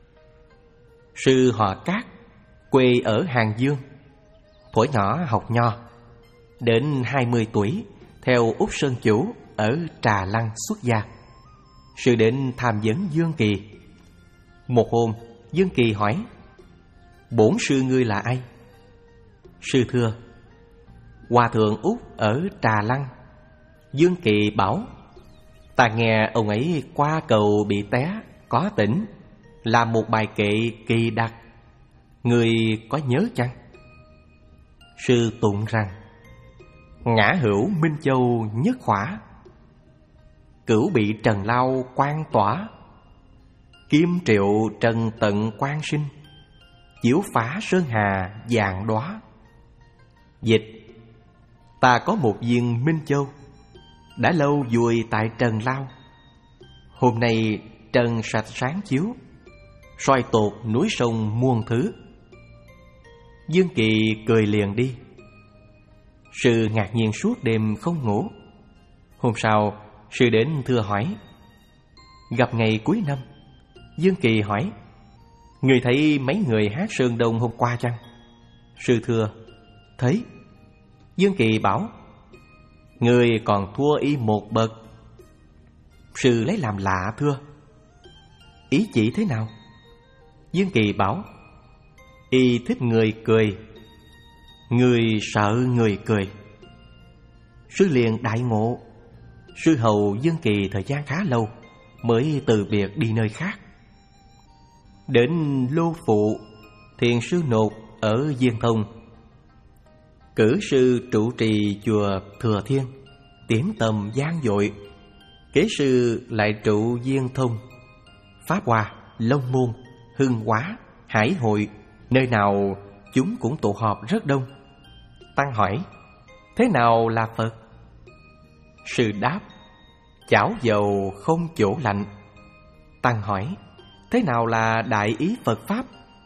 Sư họ Cát, quê ở Hàng Dương, thuở nhỏ học nho. Đến hai mươi tuổi, theo Úc Sơn Chủ ở Trà Lăng xuất gia. Sư đến tham vấn Dương Kỳ. Một hôm, Dương Kỳ hỏi: bổn sư ngươi là ai? Sư thưa: Hòa thượng Úc ở Trà Lăng. Dương Kỳ bảo: ta nghe ông ấy qua cầu bị té, có tỉnh, làm một bài kệ kỳ đặc, người có nhớ chăng? Sư tụng rằng: ngã hữu Minh Châu nhất khỏa, cửu bị trần lao quan tỏa, kim triệu trần tận quan sinh, chiếu phá sơn hà vàng đóa. Dịch: ta có một viên Minh Châu, đã lâu vùi tại trần lao, hôm nay trần sạch sáng chiếu, soi tột núi sông muôn thứ. Dương Kỳ cười liền đi. Sư ngạc nhiên suốt đêm không ngủ. Hôm sau, sư đến thưa hỏi. Gặp ngày cuối năm, Dương Kỳ hỏi: người thấy mấy người hát Sơn Đông hôm qua chăng? Sư thưa: thấy. Dương Kỳ bảo: người còn thua y một bậc, Sư lấy làm lạ thưa: ý chỉ thế nào? Dương Kỳ bảo: y thích người cười, người sợ người cười. Sư liền đại ngộ. Sư hầu Dương Kỳ thời gian khá lâu mới từ biệt đi nơi khác. Đến Lô Phụ, thiền sư Nột ở Diên Thông, cử sư trụ trì chùa Thừa Thiên, tiếng tầm gian dội. Kế sư lại trụ Diên Thông, Pháp Hoa, Long Môn, Hưng Hóa, Hải Hội, nơi nào chúng cũng tụ họp rất đông. Tăng hỏi: thế nào là Phật? Sư đáp: chảo dầu không chỗ lạnh. Tăng hỏi: thế nào là đại ý Phật Pháp?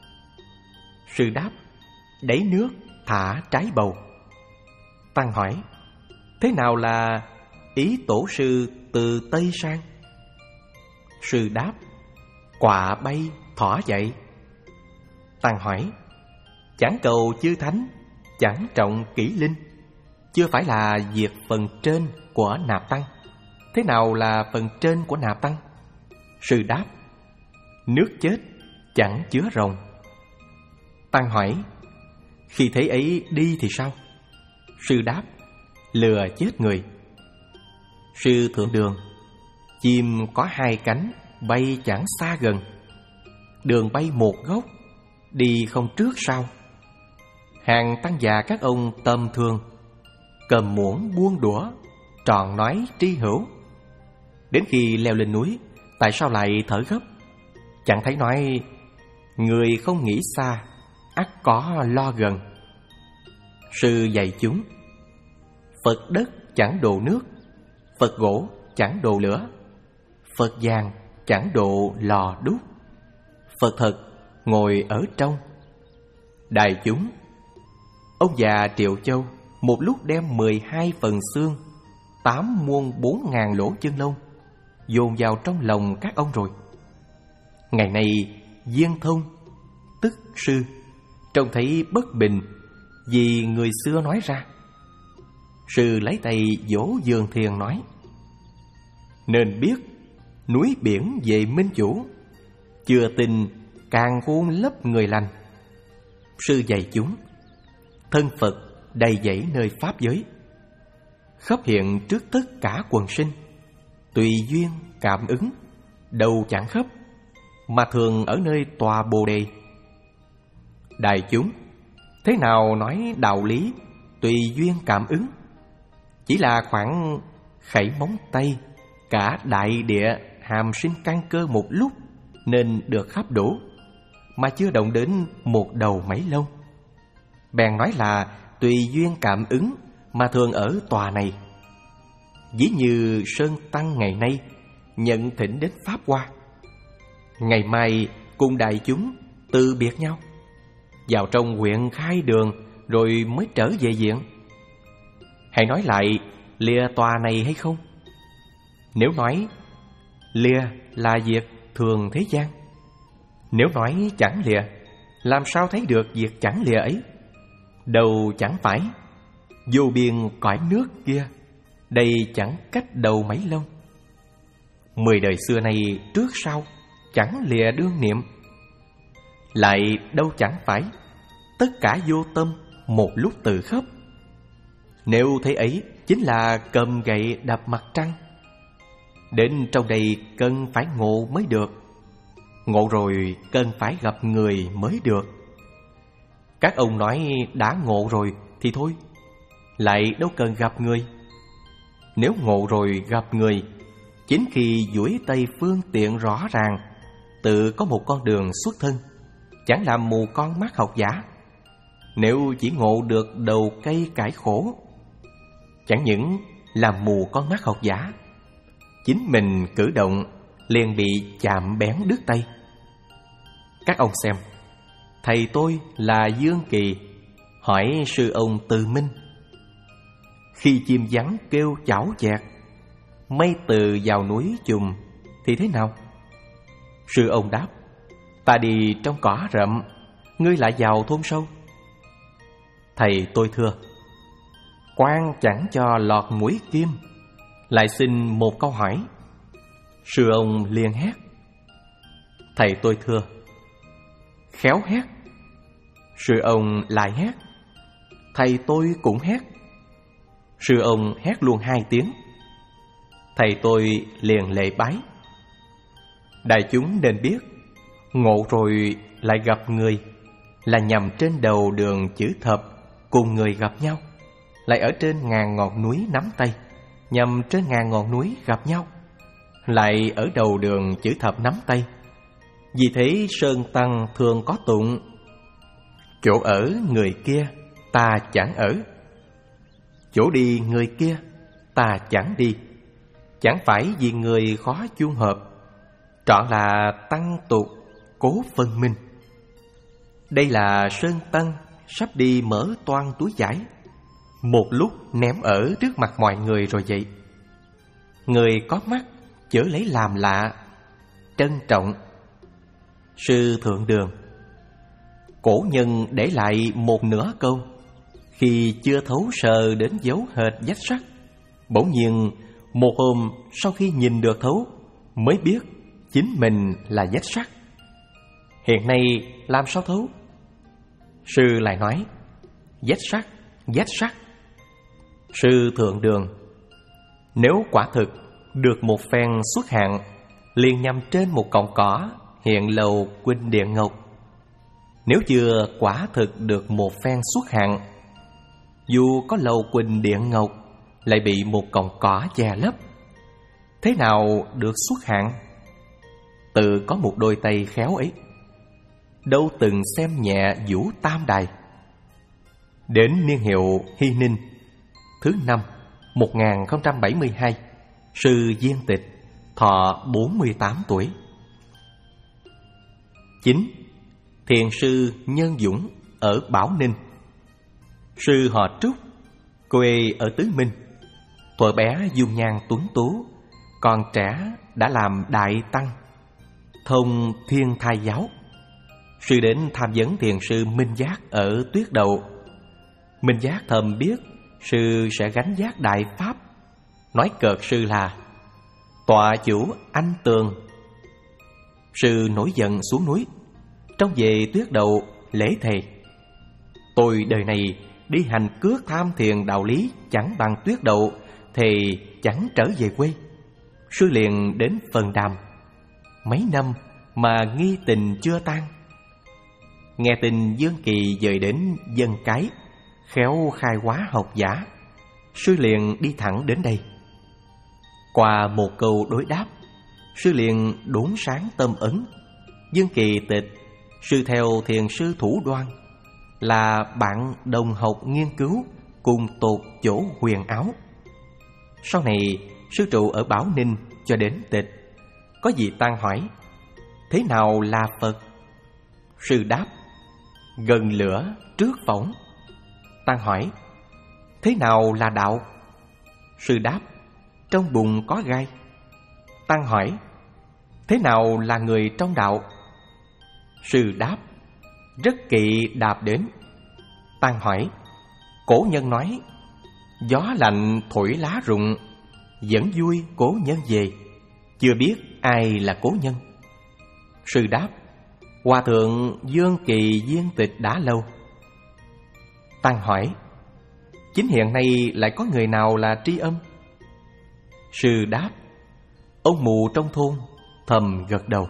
Sư đáp: đẩy nước thả trái bầu. Tăng hỏi: thế nào là ý tổ sư từ Tây sang? Sư đáp: quạ bay thỏ dậy. Tăng hỏi: chẳng cầu chư thánh, chẳng trọng kỷ linh, chưa phải là việc phần trên của nạp tăng. Thế nào là phần trên của nạp tăng? Sư đáp: nước chết chẳng chứa rồng. Tăng hỏi: khi thế ấy đi thì sao? Sư đáp: lừa chết người. Sư thượng đường: chim có hai cánh, bay chẳng xa gần. Đường bay một góc, đi không trước sau. Hàng tăng già các ông tầm thường, cầm muỗng buông đũa, tròn nói tri hữu. Đến khi leo lên núi, tại sao lại thở gấp? Chẳng thấy nói: người không nghĩ xa, ắt có lo gần. Sư dạy chúng: Phật đất chẳng độ nước, Phật gỗ chẳng độ lửa, Phật vàng chẳng độ lò đúc, Phật thật ngồi ở trong. Đại chúng, ông già Triệu Châu một lúc đem mười hai phần xương, tám muôn bốn ngàn lỗ chân lông dồn vào trong lòng các ông rồi. Ngày nay Diên Thông, tức sư, trông thấy bất bình vì người xưa nói ra. Sư lấy tay vỗ giường thiền nói: nên biết núi biển về minh chủ, chưa tin càng khôn lấp người lành. Sư dạy chúng: thân Phật đầy dẫy nơi pháp giới, khắp hiện trước tất cả quần sinh, tùy duyên cảm ứng, đâu chẳng khắp, mà thường ở nơi tòa Bồ Đề. Đại chúng, thế nào nói đạo lý tùy duyên cảm ứng? Chỉ là khoảng khẩy móng tay, cả đại địa hàm sinh căn cơ một lúc nên được khắp đủ, mà chưa động đến một đầu mấy lông. Bèn nói là tùy duyên cảm ứng mà thường ở tòa này. Ví như Sơn Tăng ngày nay nhận thỉnh đến Pháp Hoa, ngày mai cùng đại chúng từ biệt nhau, vào trong huyện khai đường rồi mới trở về viện. Hãy nói lại lìa tòa này hay không? Nếu nói lìa là việc thường thế gian, nếu nói chẳng lìa, làm sao thấy được việc chẳng lìa ấy? Đầu chẳng phải, vô biên cõi nước kia, đây chẳng cách đầu mấy lông. Mười đời xưa này trước sau chẳng lìa đương niệm, lại đâu chẳng phải tất cả vô tâm một lúc từ khắp. Nếu thế ấy chính là cầm gậy đập mặt trăng. Đến trong đây cần phải ngộ mới được, ngộ rồi cần phải gặp người mới được. Các ông nói đã ngộ rồi thì thôi, lại đâu cần gặp người. Nếu ngộ rồi gặp người, chính khi duỗi tay phương tiện rõ ràng, tự có một con đường xuất thân, chẳng làm mù con mắt học giả. Nếu chỉ ngộ được đầu cây cải khổ, chẳng những làm mù con mắt học giả, chính mình cử động liền bị chạm bén đứt tay. Các ông xem, thầy tôi là Dương Kỳ, hỏi sư ông Từ Minh: khi chim vắng kêu chảo chẹt, mây từ vào núi chùm thì thế nào? Sư ông đáp: ta đi trong cỏ rậm, ngươi lại vào thôn sâu. Thầy tôi thưa: quan chẳng cho lọt mũi kim. Lại xin một câu hỏi: Sư ông liền hét. Thầy tôi thưa. Khéo hét. Sư ông lại hét. Thầy tôi cũng hét. Sư ông hét luôn hai tiếng. Thầy tôi liền lễ bái. Đại chúng nên biết, ngộ rồi lại gặp người là nhằm trên đầu đường chữ thập cùng người gặp nhau, lại ở trên ngàn ngọn núi nắm tay nhằm trên ngàn ngọn núi gặp nhau, lại ở đầu đường chữ thập nắm tay. Vì thế Sơn Tăng thường có tụng: chỗ ở người kia ta chẳng ở, chỗ đi người kia ta chẳng đi. Chẳng phải vì người khó chung hợp, trọn là tăng tục cố phân minh. Đây là Sơn Tăng sắp đi mở toan túi vải, một lúc ném ở trước mặt mọi người rồi vậy. Người có mắt chớ lấy làm lạ, trân trọng. Sư Thượng Đường. Cổ nhân để lại một nửa câu. Khi chưa thấu sờ đến dấu hệt vách sắt, bỗng nhiên một hôm sau khi nhìn được thấu mới biết chính mình là vách sắt. Hiện nay làm sao thấu? Sư lại nói: vách sắt, vách sắt. Sư Thượng Đường. Nếu quả thực được một phen xuất hạn, liền nhằm trên một cọng cỏ hiện lầu Quỳnh Điện Ngọc. Nếu chưa quả thực được một phen xuất hạn, dù có lầu Quỳnh Điện Ngọc lại bị một cọng cỏ che lấp, thế nào được xuất hạn? Tự có một đôi tay khéo ấy, đâu từng xem nhẹ Vũ Tam Đài. Đến niên hiệu Hy Ninh thứ năm một nghìn không trăm bảy mươi hai, sư Viên Tịch thọ bốn mươi tám tuổi. Chín. Thiền sư Nhân Dũng ở Bảo Ninh. Sư họ Trúc, quê ở Tứ Minh. Thuở bé dung nhan tuấn tú, còn trẻ đã làm đại tăng, thông Thiên Thai giáo. Sư đến tham vấn thiền sư Minh Giác ở Tuyết Đậu. Minh Giác thầm biết sư sẽ gánh vác đại pháp, nói cợt sư là tọa chủ anh tường. Sư nổi giận xuống núi, trong về Tuyết Đậu lễ thề: tôi đời này đi hành cước tham thiền đạo lý chẳng bằng Tuyết Đậu, thì chẳng trở về quê. Sư liền đến Phần Đàm. Mấy năm mà nghi tình chưa tan. Nghe tin Dương Kỳ dời đến Dân Cái, khéo khai hóa học giả, sư liền đi thẳng đến đây. Qua một câu đối đáp, sư liền đốn sáng tâm ấn. Dương Kỳ tịch, sư theo thiền sư Thủ Đoan, là bạn đồng học nghiên cứu cùng tột chỗ huyền áo. Sau này sư trụ ở Bảo Ninh cho đến tịch. Có vị tăng hỏi: thế nào là Phật? Sư đáp: gần lửa trước phỏng. Tăng hỏi: thế nào là đạo? Sư đáp: trong bùn có gai. Tăng hỏi: thế nào là người trong đạo? Sư đáp: rất kỵ đạp đến. Tăng hỏi: cổ nhân nói gió lạnh thổi lá rụng, vẫn vui cố nhân về, chưa biết ai là cố nhân. Sư đáp: hòa thượng Dương Kỳ viên tịch đã lâu. Tăng hỏi: chính hiện nay lại có người nào là tri âm? Sư đáp: ông mù trong thôn thầm gật đầu.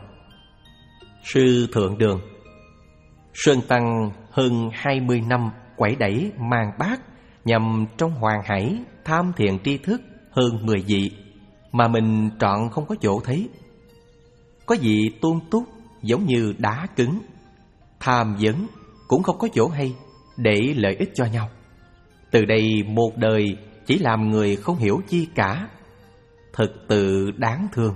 Sư Thượng Đường. Sơn Tăng hơn hai mươi năm quẩy đẩy mang bát nhằm trong hoàng hải tham thiện tri thức hơn mười vị, mà mình trọn không có chỗ thấy. Có vị tôn túc giống như đá cứng, tham vấn cũng không có chỗ hay để lợi ích cho nhau. Từ đây một đời chỉ làm người không hiểu chi cả, thực tự đáng thương.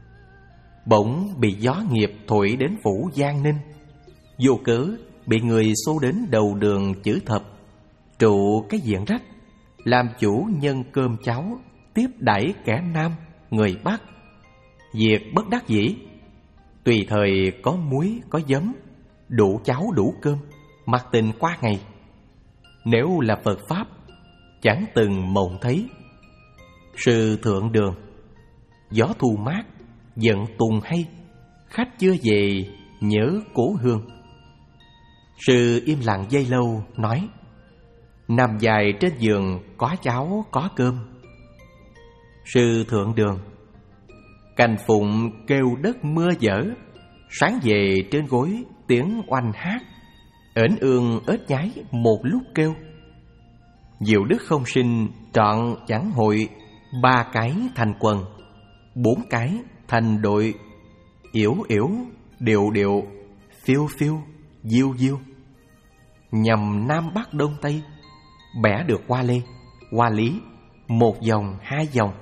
Bỗng bị gió nghiệp thổi đến phủ Giang Ninh, vô cớ bị người xô đến đầu đường chữ thập, trụ cái diện rách, làm chủ nhân cơm cháo tiếp đãi kẻ Nam người Bắc. Việc bất đắc dĩ, tùy thời có muối có giấm, đủ cháo đủ cơm, mặc tình qua ngày. Nếu là Phật Pháp, chẳng từng mộng thấy. Sư Thượng Đường. Gió thu mát, giận tùng hay, khách chưa về nhớ cố hương. Sư im lặng giây lâu nói: nằm dài trên giường có cháo có cơm. Sư thượng đường: cành phụng kêu đất mưa dở, sáng về trên gối tiếng oanh hát, ếnh ương ếch nhái một lúc kêu. Diệu đức không sinh trọn chẳng hội, ba cái thành quần, bốn cái thành đội. Yểu yểu điệu điệu, phiêu phiêu diêu diêu. Nhằm Nam Bắc Đông Tây, bẻ được hoa lê, hoa lý, một dòng hai dòng.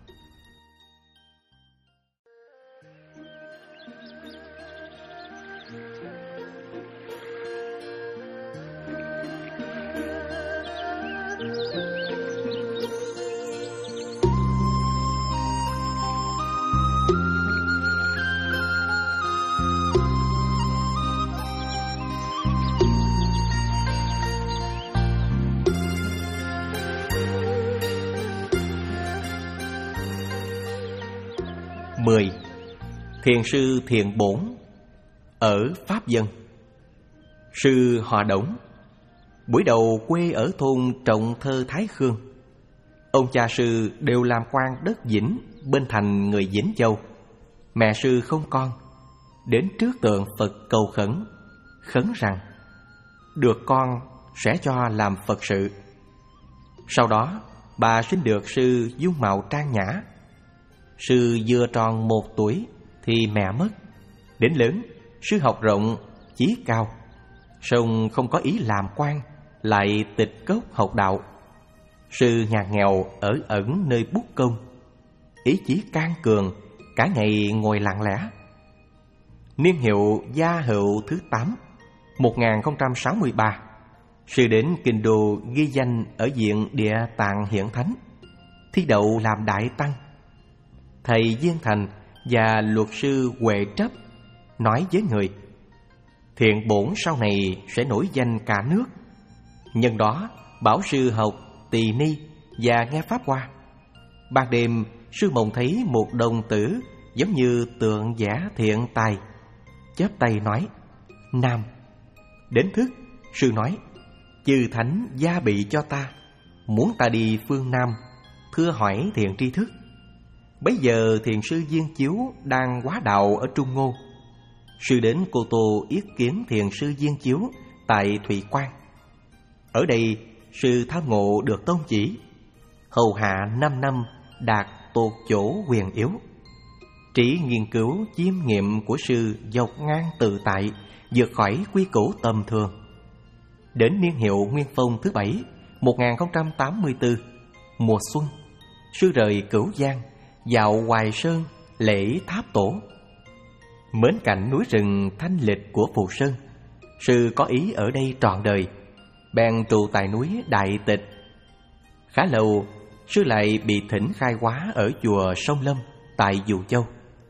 Mười. Thiền sư Thiền Bổn ở Pháp Dân. Sư họ Đổng, buổi đầu quê ở thôn Trọng Thơ Thái Khương. Ông cha sư đều làm quan đất Vĩnh, bên thành người Vĩnh Châu. Mẹ sư không con, đến trước tượng Phật cầu khẩn, khấn rằng được con sẽ cho làm Phật sự. Sau đó bà sinh được sư dung mạo trang nhã. Sư vừa tròn một tuổi thì mẹ mất. Đến lớn, sư học rộng, chí cao, song không có ý làm quan, lại tịch cốc học đạo. Sư nhà nghèo ở ẩn nơi bút công, ý chí can cường, cả ngày ngồi lặng lẽ. Niên hiệu Gia Hữu thứ tám, một nghìn không trăm sáu mươi ba, sư đến Kinh Đô ghi danh ở viện Địa Tạng Hiển Thánh, thi đậu làm đại tăng. Thầy Viên Thành và luật sư Huệ Trấp nói với người: Thiện Bổn sau này sẽ nổi danh cả nước. Nhân đó bảo sư học tỳ ni và nghe pháp hoa. Ban đêm sư mộng thấy một đồng tử giống như tượng vẽ thiện tài, chắp tay nói: Nam. Đến thức, sư nói: Chư thánh gia bị cho ta, muốn ta đi phương Nam, thưa hỏi thiện tri thức. Bấy giờ thiền sư Viên Chiếu đang hóa đạo ở Trung Ngô. Sư đến Cô Tô yết kiến thiền sư Viên Chiếu tại Thụy Quan. Ở đây sư tham ngộ được tôn chỉ, hầu hạ năm năm đạt tột chỗ huyền yếu. Trí nghiên cứu chiêm nghiệm của sư dọc ngang tự tại, vượt khỏi quy củ tầm thường. Đến niên hiệu Nguyên Phong thứ bảy, một nghìn không trăm tám mươi tư, mùa xuân, sư rời Cửu Giang, vào Hoài Sơn lễ tháp tổ. Mến cảnh núi rừng thanh lịch của Phù Sơn, sư có ý ở đây trọn đời, bèn trụ tại núi Đại Tịch. Khá lâu, sư lại bị thỉnh khai hóa ở chùa Sông Lâm tại Dụ Châu.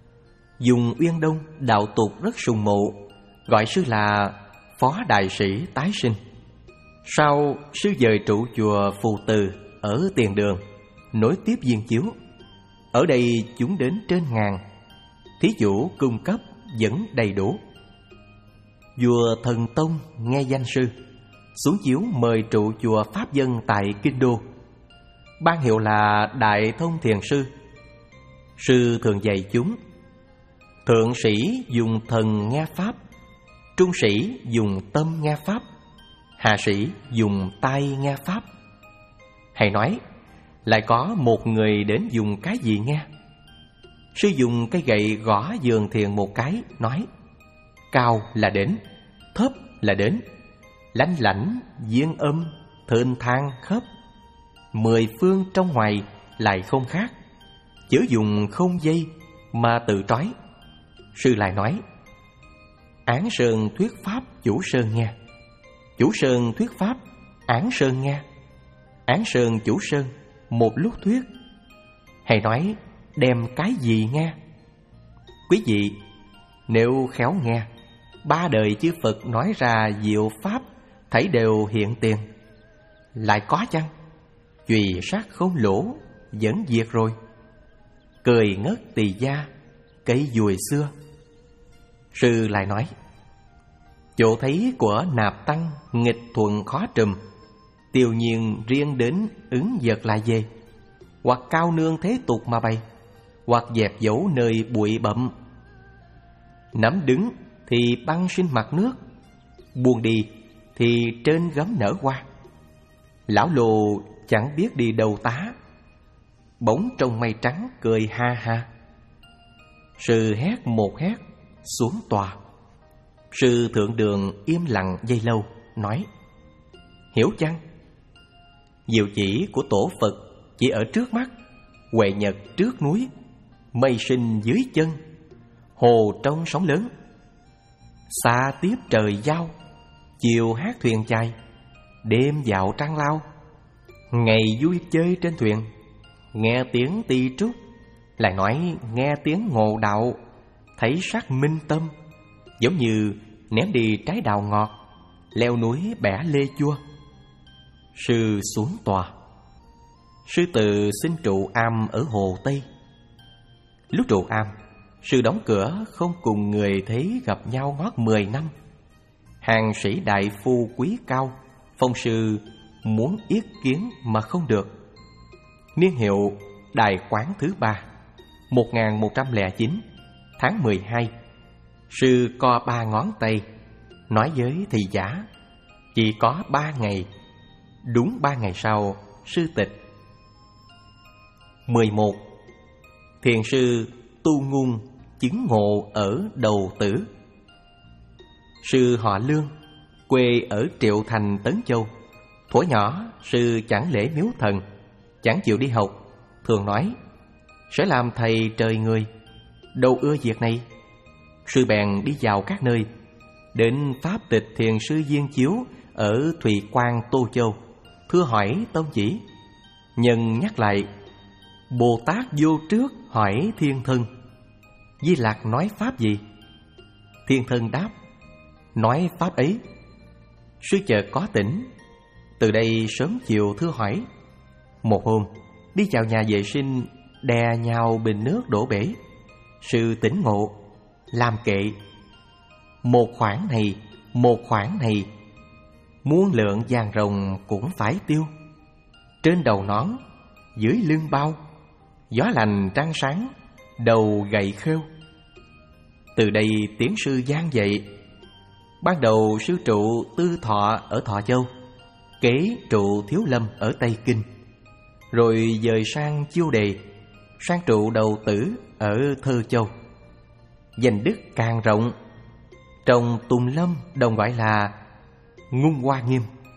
Dùng Uyên Đông đạo tục rất sùng mộ, gọi sư là Phó Đại Sĩ Tái Sinh. Sau, sư dời trụ chùa Phù Từ ở Tiền Đường, nối tiếp Viên Chiếu. Ở đây chúng đến trên ngàn, thí chủ cung cấp vẫn đầy đủ. Vua Thần Tông nghe danh sư, xuống chiếu mời trụ chùa Pháp Dân tại Kinh Đô, ban hiệu là Đại Thông Thiền Sư. Sư thường dạy chúng: Thượng sĩ dùng thần nghe pháp, trung sĩ dùng tâm nghe pháp, hạ sĩ dùng tai nghe pháp. Hay nói, lại có một người đến dùng cái gì nghe? Sư dùng cây gậy gõ giường thiền một cái, nói: Cao là đến, thấp là đến, lanh lảnh, viên âm, thênh thang khớp. Mười phương trong ngoài lại không khác, chớ dùng không dây mà tự trói. Sư lại nói: Án sơn thuyết pháp chủ sơn nghe, chủ sơn thuyết pháp án sơn nghe, án sơn chủ sơn một lúc thuyết. Hay nói, đem cái gì nghe? Quý vị, nếu khéo nghe, ba đời chư Phật nói ra diệu pháp thảy đều hiện tiền. Lại có chăng? Chùy sát không lỗ, vẫn diệt rồi. Cười ngất tỳ gia, cây dùi xưa. Sư lại nói: chỗ thấy của nạp tăng nghịch thuận khó trùm, tiêu nhiên riêng đến ứng vật lại về, hoặc cao nương thế tục mà bày, hoặc dẹp dấu nơi bụi bặm. Nắm đứng thì băng sinh mặt nước, buông đi thì trên gấm nở hoa. Lão lồ chẳng biết đi đâu tá, bỗng trong mây trắng cười ha ha. Sư hét một hét xuống tòa. Sư thượng đường im lặng giây lâu, nói: hiểu chăng? Diệu chỉ của tổ Phật chỉ ở trước mắt, huệ nhật trước núi, mây sinh dưới chân, hồ trong sóng lớn. Xa tiếp trời giao, chiều hát thuyền chài, đêm dạo trăng lao. Ngày vui chơi trên thuyền, nghe tiếng ti trúc, lại nói nghe tiếng ngộ đạo, thấy sắc minh tâm. Giống như ném đi trái đào ngọt, leo núi bẻ lê chua. Sư xuống tòa. Sư từ xin trụ am ở Hồ Tây. Lúc trụ am, sư đóng cửa không cùng người thấy gặp nhau ngót mười năm. Hàng sĩ đại phu quý cao, phong sư muốn yết kiến mà không được. Niên hiệu Đài Quán thứ ba, một nghìn một trăm lẻ chín, tháng mười hai. Sư co ba ngón tay, nói với thị giả: chỉ có ba ngày. Đúng ba ngày sau, sư tịch. Mười một. Thiền sư Tu Ngung chứng ngộ ở Đầu Tử. Sư họ Lương, quê ở Triệu Thành, Tấn Châu. Thuở nhỏ, sư chẳng lễ miếu thần, chẳng chịu đi học, thường nói: sẽ làm thầy trời người, đâu ưa việc này. Sư bèn đi vào các nơi, đến pháp tịch thiền sư Viên Chiếu ở Thùy Quan, Tô Châu, thưa hỏi tông chỉ. Nhân nhắc lại: Bồ Tát vô trước hỏi thiên thân, Di Lặc nói pháp gì? Thiên thân đáp: nói pháp ấy. Sư chợt có tỉnh, từ đây sớm chiều thưa hỏi. Một hôm đi vào nhà vệ sinh, đè nhào bình nước đổ bể. Sư tỉnh ngộ, làm kệ: một khoản này, một khoản này, muôn lượng vàng rồng cũng phải tiêu. Trên đầu nón, dưới lưng bao, gió lành trăng sáng, đầu gậy khêu. Từ đây tiếng sư vang dậy. Ban đầu sư trụ Tư Thọ ở Thọ Châu, kế trụ Thiếu Lâm ở Tây Kinh, rồi dời sang Chiêu Đề, sang trụ Đầu Tử ở Thơ Châu. Danh đức càng rộng, trong Tùng Lâm đồng gọi là Ngung Hoa Nghiêm.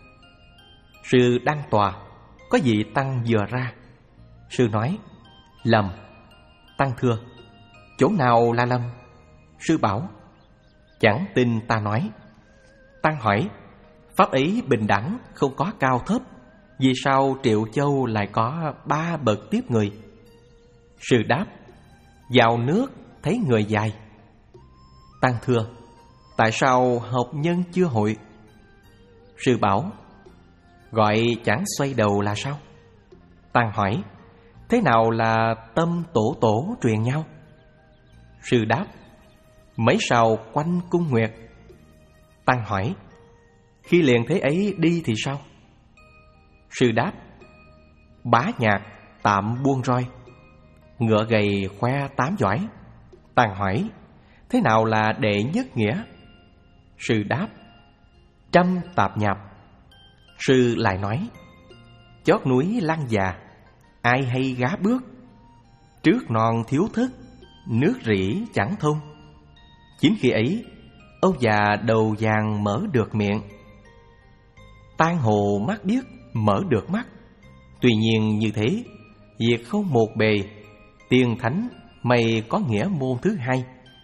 Sư đăng tòa, có vị tăng vừa ra. Sư nói: lầm. Tăng thưa: chỗ nào là lầm? Sư bảo: chẳng tin ta nói. Tăng hỏi: pháp ấy bình đẳng, không có cao thấp, vì sao Triệu Châu lại có ba bậc tiếp người? Sư đáp: vào nước thấy người dài. Tăng thưa: tại sao học nhân chưa hội? Sư bảo: gọi chẳng xoay đầu là sao? Tăng hỏi: thế nào là tâm tổ tổ truyền nhau? Sư đáp: mấy sao quanh cung nguyệt. Tăng hỏi: khi liền thế ấy đi thì sao? Sư đáp: bá nhạc tạm buông roi, ngựa gầy khoe tám giỏi. Tăng hỏi: thế nào là đệ nhất nghĩa? Sư đáp: trăm tạp nhập. Sư lại nói: chót núi lăng già, ai hay gá bước, trước non thiếu thức, nước rỉ chẳng thông. Chính khi ấy, ông già đầu vàng mở được miệng, tan hồ mắt điếc mở được mắt. Tuy nhiên như thế, việc không một bề, tiên thánh mày có nghĩa môn thứ hai,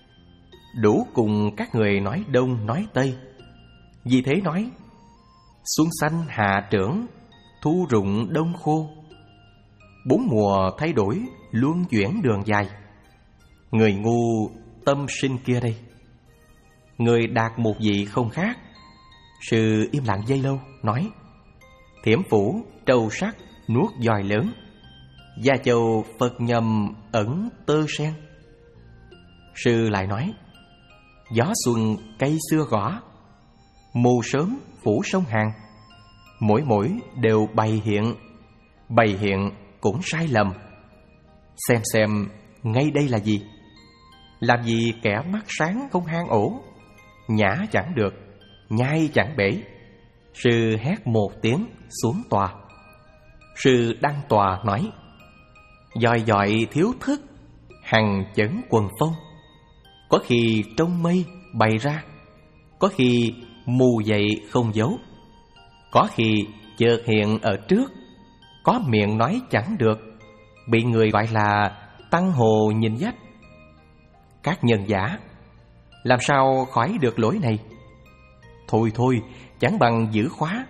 đủ cùng các người nói đông nói tây. Vì thế nói: xuân xanh hạ trưởng, thu rụng đông khô, bốn mùa thay đổi, luân chuyển đường dài. Người ngu tâm sinh kia đây, người đạt một vị không khác. Sư im lặng giây lâu, nói: thiểm phủ trâu sắc nuốt dòi lớn, Gia Châu Phật nhầm ẩn tơ sen. Sư lại nói: gió xuân cây xưa gõ, mù sớm phủ sông Hàn. Mỗi mỗi đều bày hiện, bày hiện cũng sai lầm. Xem xem ngay đây là gì? Làm gì kẻ mắt sáng không hang ổ, nhã chẳng được, nhai chẳng bể. Sư hét một tiếng xuống tòa. Sư đăng tòa nói: dòi dòi thiếu thức, hằng chấn quần phong. Có khi trong mây bày ra, có khi mù dậy không giấu, có khi chợt hiện ở trước, có miệng nói chẳng được, bị người gọi là tăng hồ nhìn dách. Các nhân giả làm sao khỏi được lỗi này? Thôi thôi, chẳng bằng giữ khóa.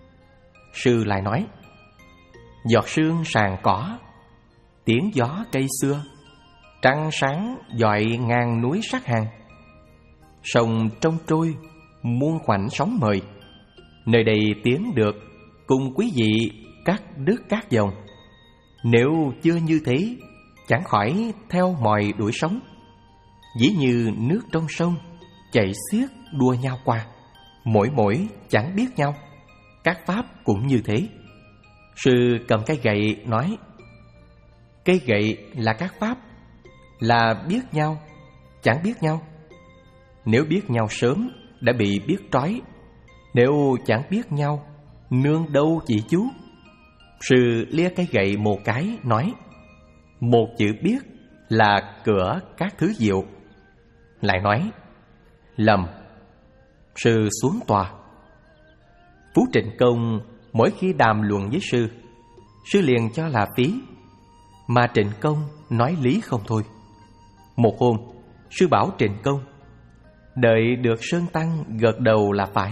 Sư lại nói: giọt sương sàn cỏ, tiếng gió cây xưa, trăng sáng dọi ngàn núi sắc hàng. Sông trong trôi, muôn khoảnh sóng mời, nơi đây tiến được cùng quý vị các đức các dòng. Nếu chưa như thế, chẳng khỏi theo mòi đuổi sống. Dĩ như nước trong sông chảy xiết đua nhau qua, mỗi mỗi chẳng biết nhau. Các pháp cũng như thế. Sư cầm cây gậy nói: cây gậy là các pháp, là biết nhau, chẳng biết nhau. Nếu biết nhau sớm đã bị biết trói, nếu chẳng biết nhau, nương đâu chị chú. Sư lia cây gậy một cái nói: một chữ biết là cửa các thứ diệu. Lại nói: lầm. Sư xuống tòa. Phú Trịnh Công mỗi khi đàm luận với sư, sư liền cho là phí, mà Trịnh Công nói lý không thôi. Một hôm, sư bảo Trịnh Công đợi được Sơn Tăng gật đầu là phải.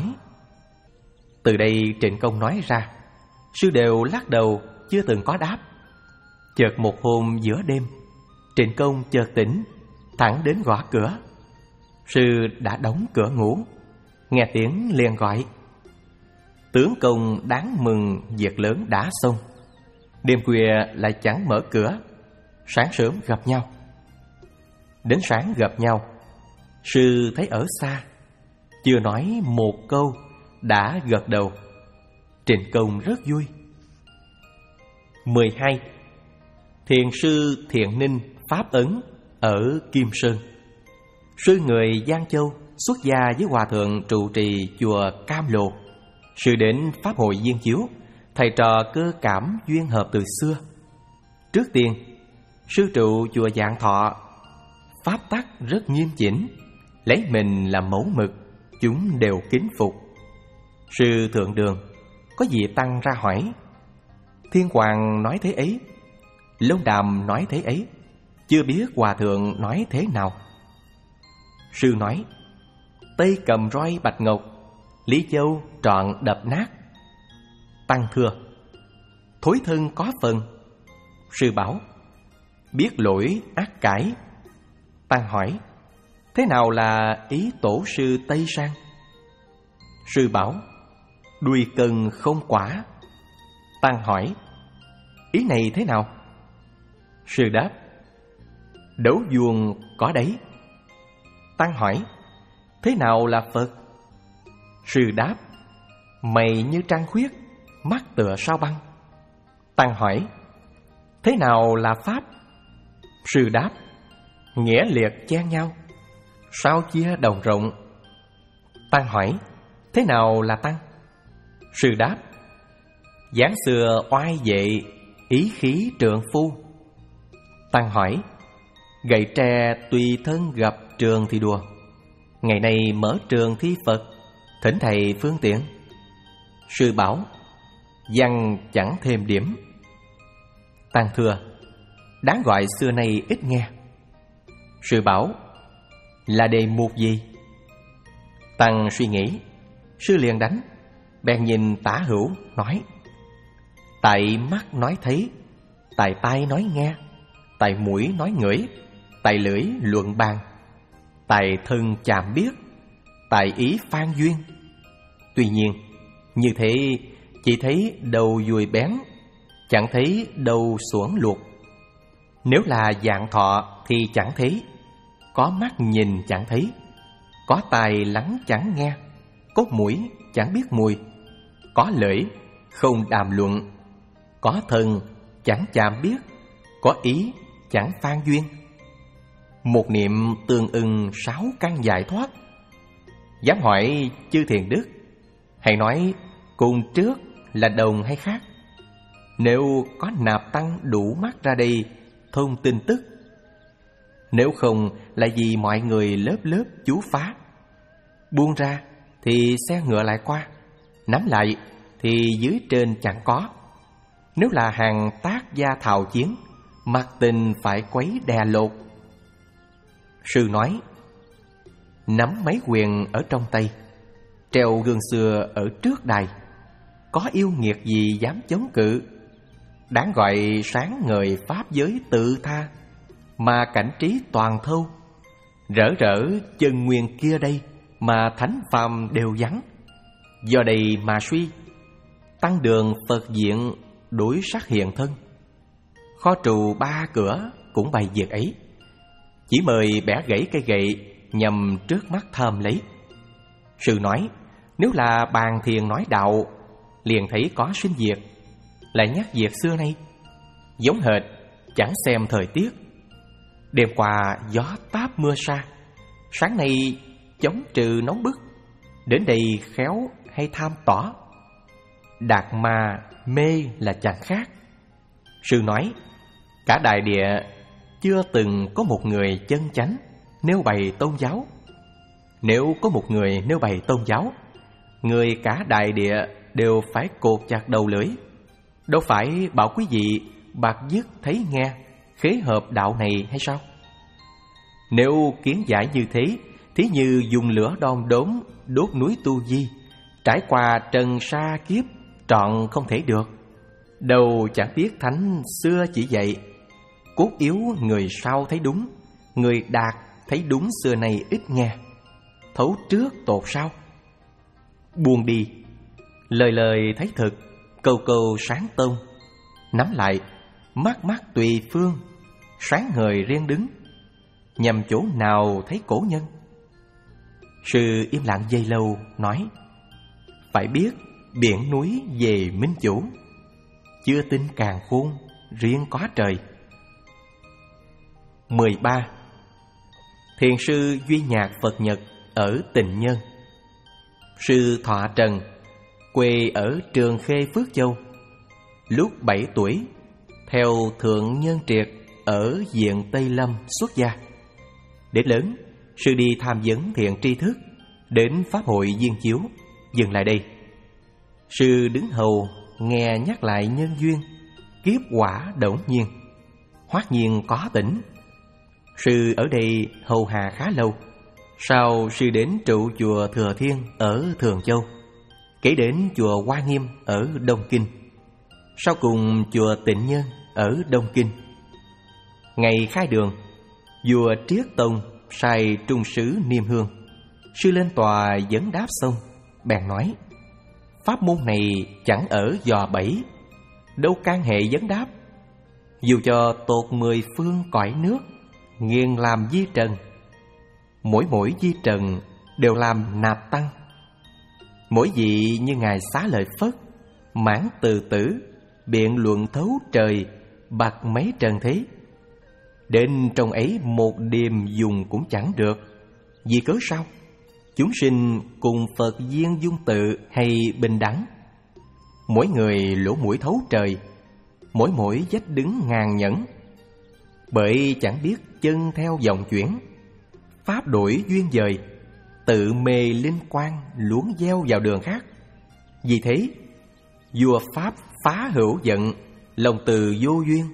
Từ đây Trịnh Công nói ra, sư đều lắc đầu chưa từng có đáp. Chợt một hôm giữa đêm, Trịnh Công chợt tỉnh, thẳng đến gõ cửa. Sư đã đóng cửa ngủ, nghe tiếng liền gọi: tướng công đáng mừng, việc lớn đã xong. Đêm khuya lại chẳng mở cửa, sáng sớm gặp nhau. Đến sáng gặp nhau, sư thấy ở xa, chưa nói một câu đã gật đầu. Trịnh Công rất vui. mười hai. Thiền sư Thiện Ninh Pháp Ấn ở Kim Sơn. Sư người Giang Châu xuất gia với hòa thượng trụ trì chùa Cam Lộ. Sư đến pháp hội viên chiếu, thầy trò cơ cảm duyên hợp từ xưa. Trước tiên, sư trụ chùa Dạng Thọ, pháp tắc rất nghiêm chỉnh, lấy mình làm mẫu mực, chúng đều kính phục. Sư thượng đường có vị tăng ra hỏi: Thiên Hoàng nói thế ấy, Long Đàm nói thế ấy, chưa biết hòa thượng nói thế nào. Sư nói: Tây cầm roi bạch ngọc, Lý Châu trọn đập nát. Tăng thưa: Thối thân có phần. Sư bảo: Biết lỗi ác cải. Tăng hỏi: Thế nào là ý tổ sư Tây Sang? Sư bảo: Đuôi cần không quả. Tăng hỏi: Ý này thế nào? Sư đáp: Đấu vuông có đấy. Tăng hỏi: Thế nào là Phật? Sư đáp: Mày như trăng khuyết, mắt tựa sao băng. Tăng hỏi: Thế nào là Pháp? Sư đáp: Nghĩa liệt chen nhau, sao chia đồng rộng. Tăng hỏi: Thế nào là Tăng? Sư đáp: Dáng xưa oai vệ, ý khí trượng phu. Tăng hỏi: Gậy tre tùy thân gặp trường thì đùa, ngày nay mở trường thi Phật, thỉnh thầy phương tiện. Sư bảo: Văn chẳng thêm điểm. Tăng thưa: Đáng gọi xưa nay ít nghe. Sư bảo: Là đề mục gì? Tăng suy nghĩ. Sư liền đánh, bèn nhìn tả hữu nói: Tại mắt nói thấy, tại tai nói nghe, tại mũi nói ngửi, tại lưỡi luận bàn, tại thân chạm biết, tại ý phan duyên. Tuy nhiên, như thế chỉ thấy đầu dùi bén, chẳng thấy đầu xuẩn luộc. Nếu là Dạng Thọ thì chẳng thấy, có mắt nhìn chẳng thấy, có tai lắng chẳng nghe, có mũi chẳng biết mùi, có lưỡi không đàm luận, có thân chẳng chạm biết, có ý chẳng phan duyên. Một niệm tương ưng sáu căn giải thoát. Dám hỏi chư thiền đức, hãy nói cùng trước là đồng hay khác? Nếu có nạp tăng đủ mắt ra đây thông tin tức, nếu không là vì mọi người lớp lớp chú phá. Buông ra thì xe ngựa lại qua, nắm lại thì dưới trên chẳng có. Nếu là hàng tác gia thào chiến, mặc tình phải quấy đè lột. Sư nói, nắm mấy quyền ở trong tay, treo gương xưa ở trước đài, có yêu nghiệt gì dám chống cự. Đáng gọi sáng ngời pháp giới tự tha, mà cảnh trí toàn thâu. Rỡ rỡ chân nguyên kia đây, mà thánh phàm đều vắng. Do đây mà suy, tăng đường Phật diện đối sắc hiện thân. Kho trù ba cửa cũng bày việc ấy, chỉ mời bẻ gãy cây gậy nhằm trước mắt thơm lấy. Sư nói, nếu là bàn thiền nói đạo, liền thấy có sinh diệt, lại nhắc việc xưa nay, giống hệt chẳng xem thời tiết. Đêm qua gió táp mưa sa, sáng nay chống trừ nóng bức, đến đây khéo hay tham tỏ. Đạt ma mê là chẳng khác. Sư nói, cả đại địa chưa từng có một người chân chánh nêu bày tôn giáo. Nếu có một người nêu bày tôn giáo, người cả đại địa đều phải cột chặt đầu lưỡi. Đâu phải bảo quý vị bạc dứt thấy nghe, khế hợp đạo này hay sao? Nếu kiến giải như thế, thí như dùng lửa đom đóm đốt núi Tu Di, trải qua trần sa kiếp trọn không thể được. Đâu chẳng tiếc thánh xưa chỉ dạy, cốt yếu người sau thấy đúng, người đạt thấy đúng xưa nay ít nghe, thấu trước tột sau. Buông đi, lời lời thấy thực, câu câu sáng tông. Nắm lại, mắt mắt tùy phương, sáng ngời riêng đứng, nhằm chỗ nào thấy cổ nhân. Sư im lặng giây lâu, nói, phải biết biển núi về minh chủ, chưa tin càn khôn riêng có trời. mười ba. Thiền sư Duy Nhạc Phật Nhật ở Tịnh Nhân. Sư Thọ Trần, quê ở Trường Khê Phước Châu. Lúc bảy tuổi, theo Thượng Nhân Triệt ở Diện Tây Lâm xuất gia. Đến lớn, sư đi tham vấn thiện tri thức, đến Pháp hội Viên Chiếu, dừng lại đây. Sư đứng hầu nghe nhắc lại nhân duyên, kiếp quả đột nhiên, hoát nhiên có tỉnh. Sư ở đây hầu hà khá lâu. Sau sư đến trụ chùa Thừa Thiên ở Thường Châu, kể đến chùa Hoa Nghiêm ở Đông Kinh, sau cùng chùa Tịnh Nhân ở Đông Kinh. Ngày khai đường, vua Triết Tông sai trung sứ Niêm Hương. Sư lên tòa vấn đáp xong, bèn nói, pháp môn này chẳng ở dò bẫy, đâu can hệ vấn đáp. Dù cho tột mười phương cõi nước, nghiền làm di trần, mỗi mỗi di trần đều làm nạp tăng. Mỗi vị như ngài Xá Lợi Phất, mãn từ tử, biện luận thấu trời, bạc mấy trần thế. Đến trong ấy một điềm dùng cũng chẳng được. Vì cớ sao? Chúng sinh cùng Phật duyên dung tự hay bình đẳng. Mỗi người lỗ mũi thấu trời, mỗi mỗi vách đứng ngàn nhẫn. Bởi chẳng biết chân theo dòng chuyển, pháp đổi duyên dời, tự mê linh quan luống gieo vào đường khác. Vì thế, vua Pháp phá hữu giận, lòng từ vô duyên,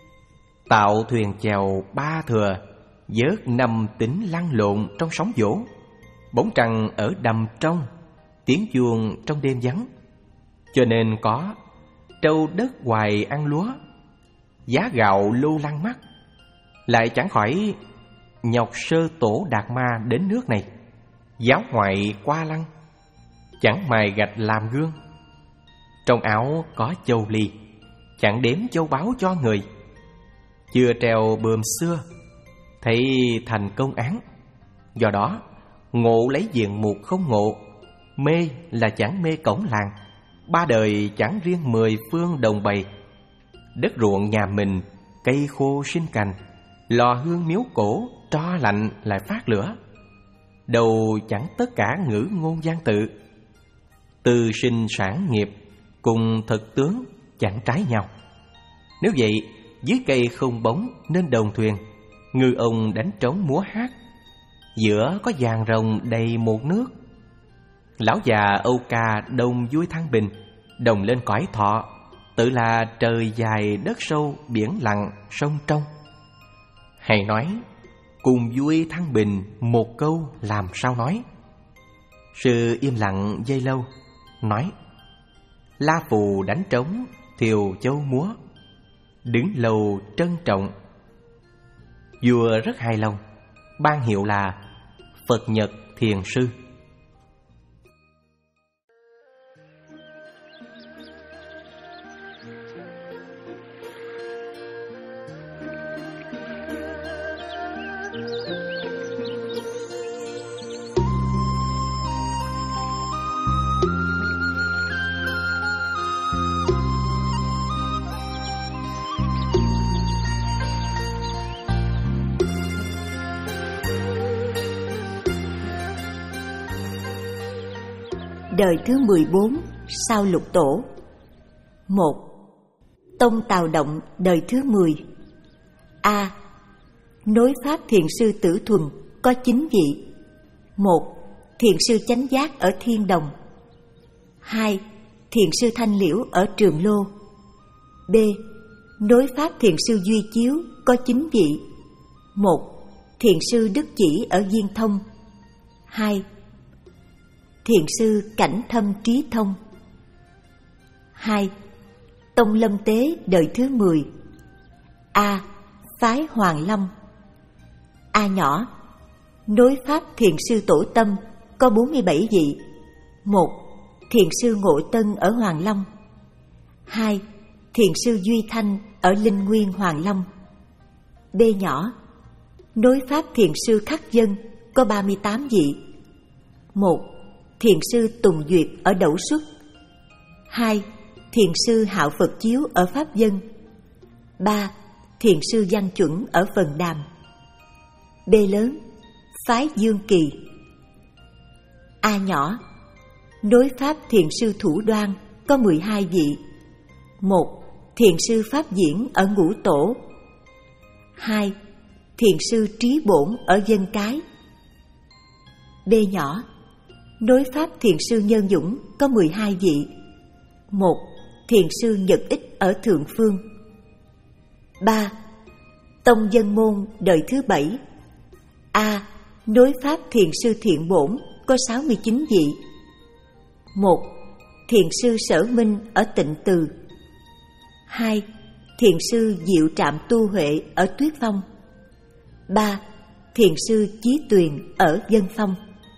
tạo thuyền chèo ba thừa, vớt năm tính lăn lộn trong sóng vỗ. Bóng trăng ở đầm trong, tiếng chuông trong đêm vắng. Cho nên có trâu đất hoài ăn lúa, giá gạo lưu lăng mắt. Lại chẳng khỏi nhọc sơ tổ đạt ma đến nước này, giáo ngoại qua lăng, chẳng mài gạch làm gương. Trong áo có châu ly, chẳng đếm châu báu cho người. Chưa treo bườm xưa, thấy thành công án. Do đó, ngộ lấy diện mục không ngộ, mê là chẳng mê cổng làng, ba đời chẳng riêng mười phương đồng bày. Đất ruộng nhà mình, cây khô sinh cành, lò hương miếu cổ, tro lạnh lại phát lửa. Đầu chẳng tất cả ngữ ngôn gian tự, từ sinh sản nghiệp cùng thực tướng chẳng trái nhau. Nếu vậy, dưới cây không bóng nên đồng thuyền, ngư ông đánh trống múa hát, giữa có vàng rồng đầy một nước. Lão già âu ca đồng vui thăng bình, đồng lên cõi thọ, tự là trời dài đất sâu biển lặng sông trong. Hay nói cùng vui thăng bình một câu làm sao nói. Sư im lặng giây lâu, nói: La phù đánh trống, thiều châu múa, đứng lâu trân trọng. Vua rất hài lòng, ban hiệu là Phật Nhật Thiền Sư.
Đời thứ mười bốn sau Lục Tổ. Một. Tông Tào Động đời thứ mười. A. Nối pháp thiền sư Tử Thuần có chín vị. Một. Thiền sư Chánh Giác ở Thiên Đồng. Hai. Thiền sư Thanh Liễu ở Trường Lô. B. Nối pháp thiền sư Duy Chiếu có chín vị. Một. Thiền sư Đức Chỉ ở Diên Thông. Hai. Thiền sư Cảnh Thâm Trí Thông. Hai. Tông Lâm Tế đời thứ mười. A. Phái Hoàng Long. A nhỏ. Nối pháp thiền sư Tổ Tâm có bốn mươi bảy vị. Một. Thiền sư Ngộ Tân ở Hoàng Long. Hai. Thiền sư Duy Thanh ở Linh Nguyên Hoàng Long. B nhỏ. Nối pháp thiền sư Khắc Dân có ba mươi tám vị. Một. Thiền sư Tùng Duyệt ở Đẩu Xuất. Hai. Thiền sư Hạo Phật Chiếu ở Pháp Dân. Ba. Thiền sư Văn Chuẩn ở Phần Đàm. B lớn. Phái Dương Kỳ. A nhỏ. Nối pháp thiền sư Thủ Đoan có mười hai vị. Một. Thiền sư Pháp Diễn ở Ngũ Tổ. Hai. Thiền sư Trí Bổn ở Dân Cái. B nhỏ. Nối pháp thiền sư Nhân Dũng có mười hai vị. Một. Thiền sư Nhật Ích ở Thượng Phương. Ba. Tông Dân Môn đời thứ bảy. A. Nối pháp thiền sư Thiện Bổn có sáu mươi chín vị. Một. Thiền sư Sở Minh ở Tịnh Từ. Hai. Thiền sư Diệu Trạm Tu Huệ ở Tuyết Phong. Ba. Thiền sư Chí Tuyền ở Dân Phong.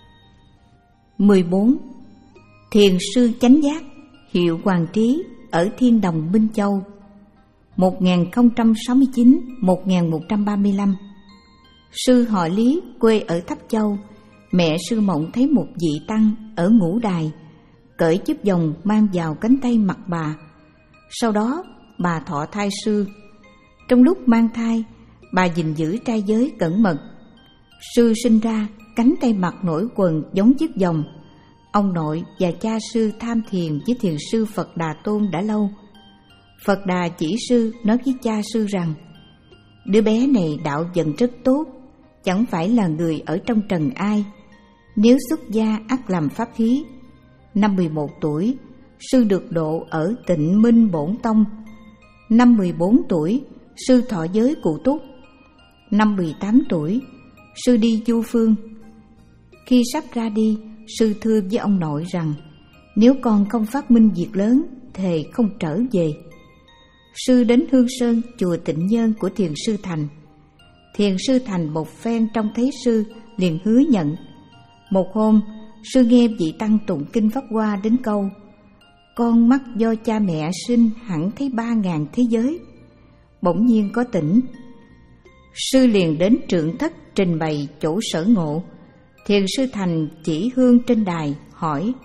Mười bốn. Thiền sư Chánh Giác hiệu Hoàng Trí ở Thiên Đồng Minh Châu. Một nghìn không trăm sáu mươi chín đến một nghìn một trăm ba mươi lăm. Sư họ Lý quê ở Tháp Châu. Mẹ sư Mộng thấy một vị tăng ở Ngũ Đài, cởi chiếc vòng mang vào cánh tay mặt bà. Sau đó bà thọ thai sư. Trong lúc mang thai, bà gìn giữ trai giới cẩn mật. Sư sinh ra, cánh tay mặt nổi quần giống chiếc vòng. Ông nội và cha sư tham thiền với thiền sư Phật Đà Tôn đã lâu. Phật Đà chỉ sư nói với cha sư rằng: đứa bé này đạo vận rất tốt, chẳng phải là người ở trong trần ai. Nếu xuất gia ắt làm pháp khí. Năm mười một tuổi, sư được độ ở Tịnh Minh Bổn Tông. Năm mười bốn tuổi, sư thọ giới Cụ Túc. Năm mười tám tuổi, sư đi du phương. Khi sắp ra đi, sư thưa với ông nội rằng: nếu con không phát minh việc lớn, thề không trở về. Sư đến Hương Sơn, chùa Tịnh Nhân của thiền sư Thành. Thiền sư Thành một phen trông thấy sư, liền hứa nhận. Một hôm, sư nghe vị tăng tụng kinh Pháp Hoa đến câu: con mắt do cha mẹ sinh hẳn thấy ba ngàn thế giới. Bỗng nhiên có tỉnh. Sư liền đến trượng thất trình bày chỗ sở ngộ. Thiền sư Thành chỉ hương trên đài hỏi: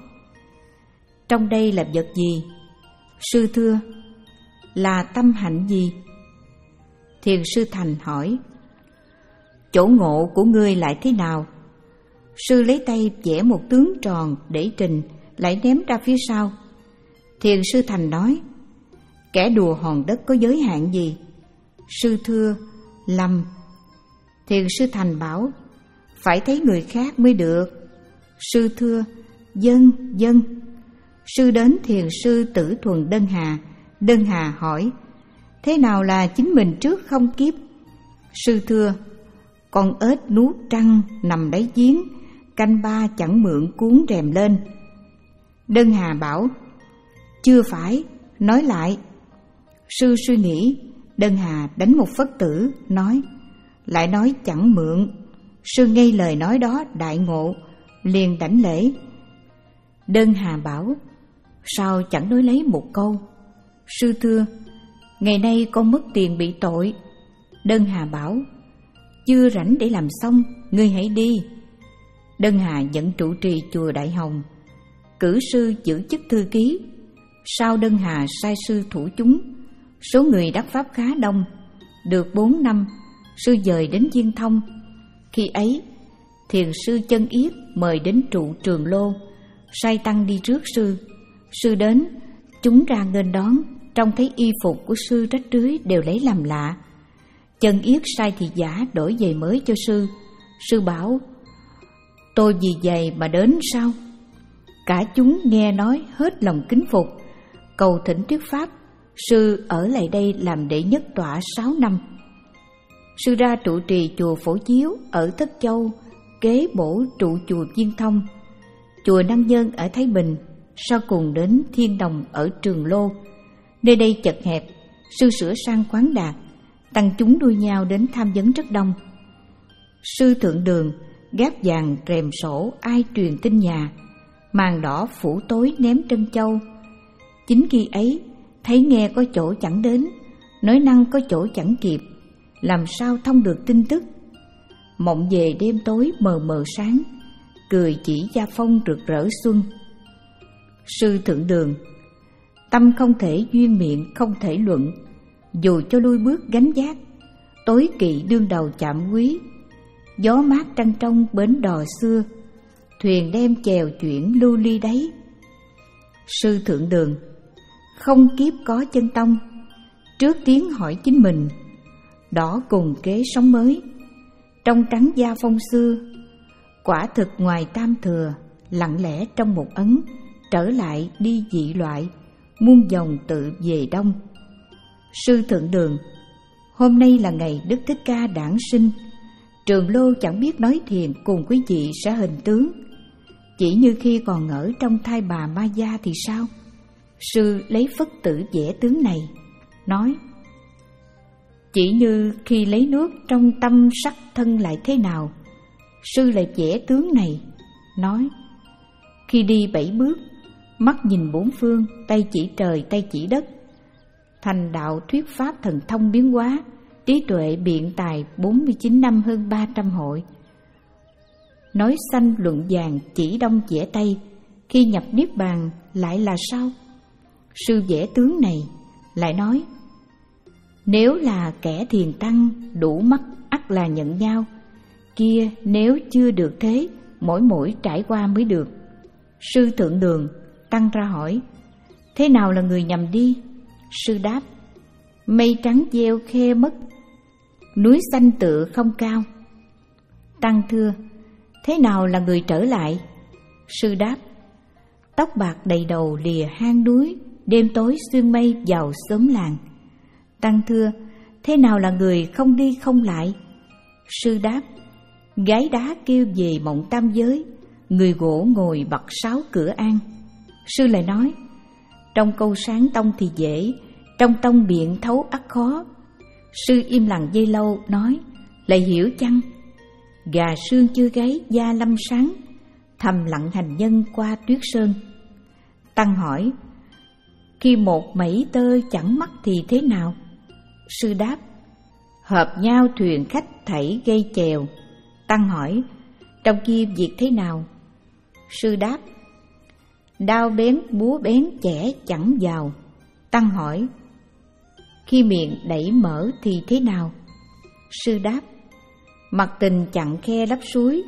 trong đây là vật gì? Sư thưa: là tâm hạnh gì? Thiền sư Thành hỏi: chỗ ngộ của ngươi lại thế nào? Sư lấy tay vẽ một tướng tròn để trình, lại ném ra phía sau. Thiền sư Thành nói: kẻ đùa hòn đất có giới hạn gì? Sư thưa: lầm. Thiền sư Thành bảo: phải thấy người khác mới được. Sư thưa: dân dân. Sư đến thiền sư Tử Thuần Đơn Hà. Đơn Hà hỏi: thế nào là chính mình trước không kiếp? Sư thưa: con ếch nuốt trăng nằm đáy giếng, canh ba chẳng mượn cuốn rèm lên. Đơn Hà bảo: chưa phải, nói lại. Sư suy nghĩ. Đơn Hà đánh một phất tử, nói: lại nói chẳng mượn. Sư nghe lời nói đó đại ngộ, liền đảnh lễ. Đơn Hà bảo: sao chẳng nói lấy một câu? Sư thưa: ngày nay con mất tiền bị tội. Đơn Hà bảo: chưa rảnh để làm xong, ngươi hãy đi. Đơn Hà nhận trụ trì chùa Đại Hồng, cử sư giữ chức thư ký. Sau Đơn Hà sai sư thủ chúng, số người đắc pháp khá đông. Được bốn năm, sư dời đến Diên Thông. Khi ấy, thiền sư Chân Yết mời đến trụ Trường Lô, sai tăng đi trước sư. Sư đến, chúng ra nghênh đón, trông thấy y phục của sư rách rưới đều lấy làm lạ. Chân Yết sai thị giả đổi giày mới cho sư. Sư bảo: tôi vì giày mà đến sao? Cả chúng nghe nói hết lòng kính phục, cầu thỉnh thuyết pháp. Sư ở lại đây làm đệ nhất tọa sáu năm. Sư ra trụ trì chùa Phổ Chiếu ở Thất Châu, kế bổ trụ chùa Diên Thông, chùa Năng Nhân ở Thái Bình, sau cùng đến Thiên Đồng ở Trường Lô. Nơi đây chật hẹp, sư sửa sang khoáng đạt, tăng chúng đua nhau đến tham vấn rất đông. Sư thượng đường gác vàng rèm sổ ai truyền tin nhà, màn đỏ phủ tối ném trân châu. Chính khi ấy thấy nghe có chỗ chẳng đến, nói năng có chỗ chẳng kịp, làm sao thông được tin tức. Mộng về đêm tối mờ mờ sáng, cười chỉ gia phong rực rỡ xuân. Sư thượng đường: tâm không thể duyên, miệng không thể luận, dù cho lui bước gánh giác, tối kỵ đương đầu chạm quý. Gió mát trăng trong bến đò xưa, thuyền đem chèo chuyển lưu ly đấy. Sư thượng đường: không kiếp có chân tông, trước tiếng hỏi chính mình, đỏ cùng kế sống mới. Trong trắng da phong xưa, quả thực ngoài tam thừa, lặng lẽ trong một ấn, trở lại đi dị loại, muôn dòng tự về đông. Sư thượng đường: hôm nay là ngày Đức Thích Ca đản sinh, Trường Lô chẳng biết nói thiền cùng quý vị sẽ hình tướng, chỉ như khi còn ở trong thai bà Ma Gia thì sao? Sư lấy phất tử vẽ tướng này, nói: chỉ như khi lấy nước trong tâm sắc thân lại thế nào? Sư lại vẽ tướng này, nói: khi đi bảy bước, mắt nhìn bốn phương, tay chỉ trời tay chỉ đất, thành đạo thuyết pháp thần thông biến hóa, trí tuệ biện tài bốn mươi chín năm hơn ba trăm hội. Nói xanh luận vàng chỉ đông vẽ tay, khi nhập niết bàn lại là sao? Sư vẽ tướng này, lại nói: nếu là kẻ thiền tăng, đủ mắt ắt là nhận nhau. Kia nếu chưa được thế, mỗi mỗi trải qua mới được. Sư thượng đường tăng ra hỏi: thế nào là người nhầm đi? Sư đáp: mây trắng gieo khe mất, núi xanh tựa không cao. Tăng thưa: thế nào là người trở lại? Sư đáp: tóc bạc đầy đầu lìa hang núi, đêm tối xuyên mây vào xóm làng. Tăng thưa: thế nào là người không đi không lại? Sư đáp: gái đá kêu về mộng tam giới, người gỗ ngồi bật sáo cửa an. Sư lại nói: trong câu sáng tông thì dễ, trong tông biện thấu ắt khó. Sư im lặng giây lâu, nói: lại hiểu chăng? Gà sương chưa gáy da lâm sáng, thầm lặng hành nhân qua tuyết sơn. Tăng hỏi: khi một mảy tơ chẳng mắt thì thế nào? Sư đáp: hợp nhau thuyền khách thảy gây chèo. Tăng hỏi: trong kia việc thế nào? Sư đáp: đao bén búa bén chẻ chẳng vào. Tăng hỏi: khi miệng đẩy mở thì thế nào? Sư đáp: mặt tình chặn khe lấp suối.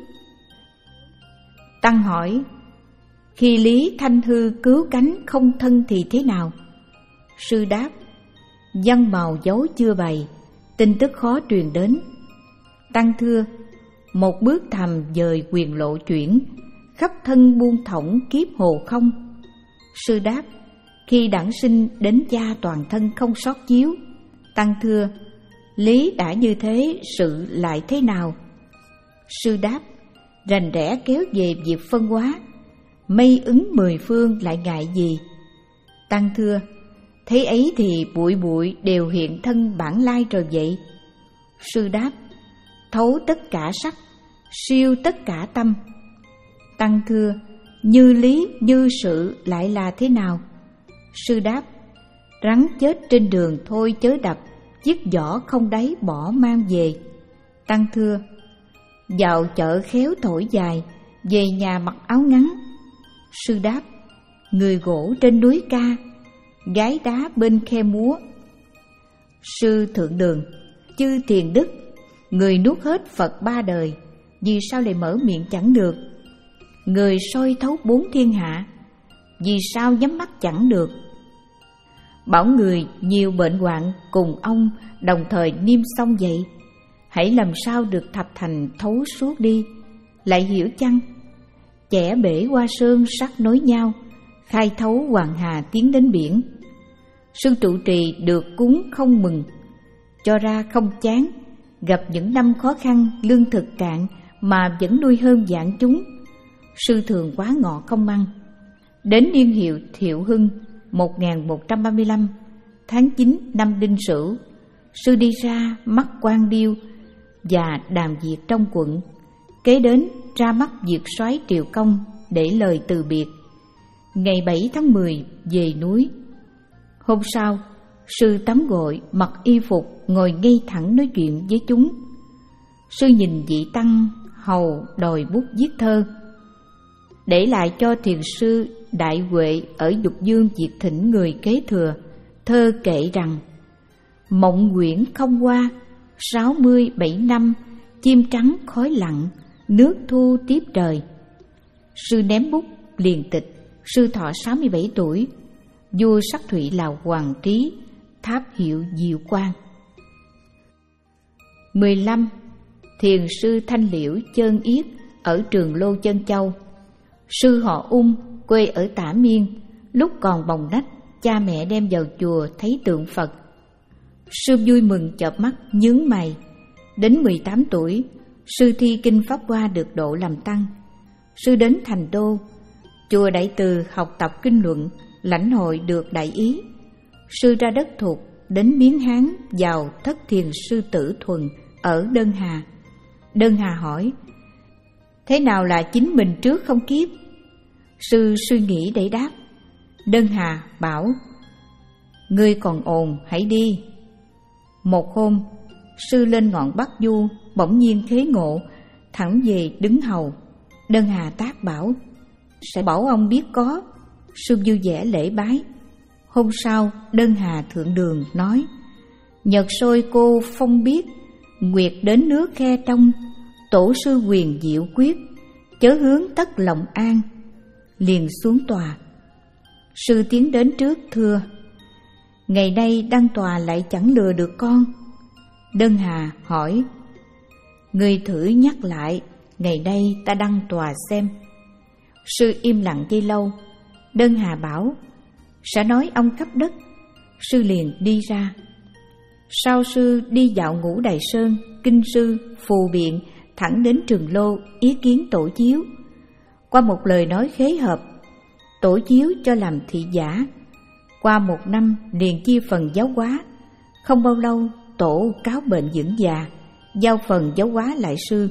Tăng hỏi: khi Lý Thanh Hư cứu cánh không thân thì thế nào? Sư đáp: văn màu dấu chưa bày, tin tức khó truyền đến. Tăng thưa: một bước thầm dời quyền lộ chuyển, khắp thân buông thõng kiếp hồ không. Sư đáp: khi đản sinh đến cha toàn thân không sót chiếu. Tăng thưa: lý đã như thế, sự lại thế nào? Sư đáp: rành rẽ kéo về việc phân hóa, mây ứng mười phương lại ngại gì? Tăng thưa: thế ấy thì bụi bụi đều hiện thân bản lai rồi vậy. Sư đáp: thấu tất cả sắc, siêu tất cả tâm. Tăng thưa: như lý như sự lại là thế nào? Sư đáp: rắn chết trên đường thôi chớ đập, chiếc vỏ không đáy bỏ mang về. Tăng thưa: vào chợ khéo thổi dài, về nhà mặc áo ngắn. Sư đáp: người gỗ trên núi ca, gái đá bên khe múa. Sư thượng đường: chư thiền đức, người nuốt hết Phật ba đời, vì sao lại mở miệng chẳng được? Người soi thấu bốn thiên hạ, vì sao nhắm mắt chẳng được? Bảo người nhiều bệnh hoạn cùng ông đồng thời niêm xong vậy, hãy làm sao được thập thành thấu suốt đi, lại hiểu chăng? Chẻ bể hoa sơn sắc nối nhau, khai thấu hoàng hà tiến đến biển. Sư trụ trì được cúng không mừng, cho ra không chán, gặp những năm khó khăn lương thực cạn mà vẫn nuôi hơn vạn chúng. Sư thường quá ngọ không ăn. Đến niên hiệu Thiệu Hưng một nghìn một trăm ba mươi lăm, tháng chín năm Đinh Sửu, sư đi ra mắt Quan Điêu và đàm diệt trong quận, kế đến ra mắt Diệt Soái Triều Công để lời từ biệt. Ngày bảy tháng mười về núi. Hôm sau, sư tắm gội, mặc y phục, ngồi ngay thẳng nói chuyện với chúng. Sư nhìn vị tăng hầu đòi bút viết thơ, để lại cho thiền sư Đại Huệ ở Dục Dương Diệt Thỉnh người kế thừa. Thơ kể rằng: mộng quyển không qua, sáu mươi bảy năm, chim trắng khói lặng, nước thu tiếp trời. Sư ném bút liền tịch. Sư thọ sáu mươi bảy tuổi. Vua Sắc Thụy là Hoàng Trí, tháp hiệu Diệu Quang. mười lăm. Thiền sư Thanh Liễu Chơn Yết ở Trường Lô Chân Châu. Sư họ Ung, quê ở Tả Miên. Lúc còn bồng nách, cha mẹ đem vào chùa thấy tượng Phật. Sư vui mừng chợp mắt nhướng mày. Đến mười tám tuổi, sư thi kinh Pháp Hoa được độ làm tăng. Sư đến Thành Đô, chùa Đại Từ học tập kinh luận, lãnh hội được đại ý. Sư ra đất Thục, đến Miến Hán vào thất thiền sư Tử Thuần ở Đơn Hà. Đơn Hà hỏi: thế nào là chính mình trước không kiếp? Sư suy nghĩ để đáp. Đơn Hà bảo: ngươi còn ồn, hãy đi. Một hôm, sư lên ngọn Bắc Du, bỗng nhiên khế ngộ, thẳng về đứng hầu. Đơn Hà tác bảo: sẽ bảo ông biết có. Sư vui vẻ lễ bái. Hôm sau, Đơn Hà thượng đường nói: nhật sôi cô phong biết, nguyệt đến nước khe trong, tổ sư quyền diệu quyết, chớ hướng tất lòng an. Liền xuống tòa. Sư tiến đến trước thưa: ngày nay đăng tòa lại chẳng lừa được con. Đơn Hà hỏi: người thử nhắc lại, ngày nay ta đăng tòa xem. Sư im lặng giây lâu. Đơn Hà bảo: sẽ nói ông khắp đất. Sư liền đi ra. Sau sư đi dạo Ngũ Đài Sơn, Kinh Sư, Phù Biện, thẳng đến Trường Lô ý kiến tổ chiếu. Qua một lời nói khế hợp, tổ chiếu cho làm thị giả. Qua một năm liền chia phần giáo hóa. Không bao lâu tổ cáo bệnh dưỡng già, giao phần giáo hóa lại sư.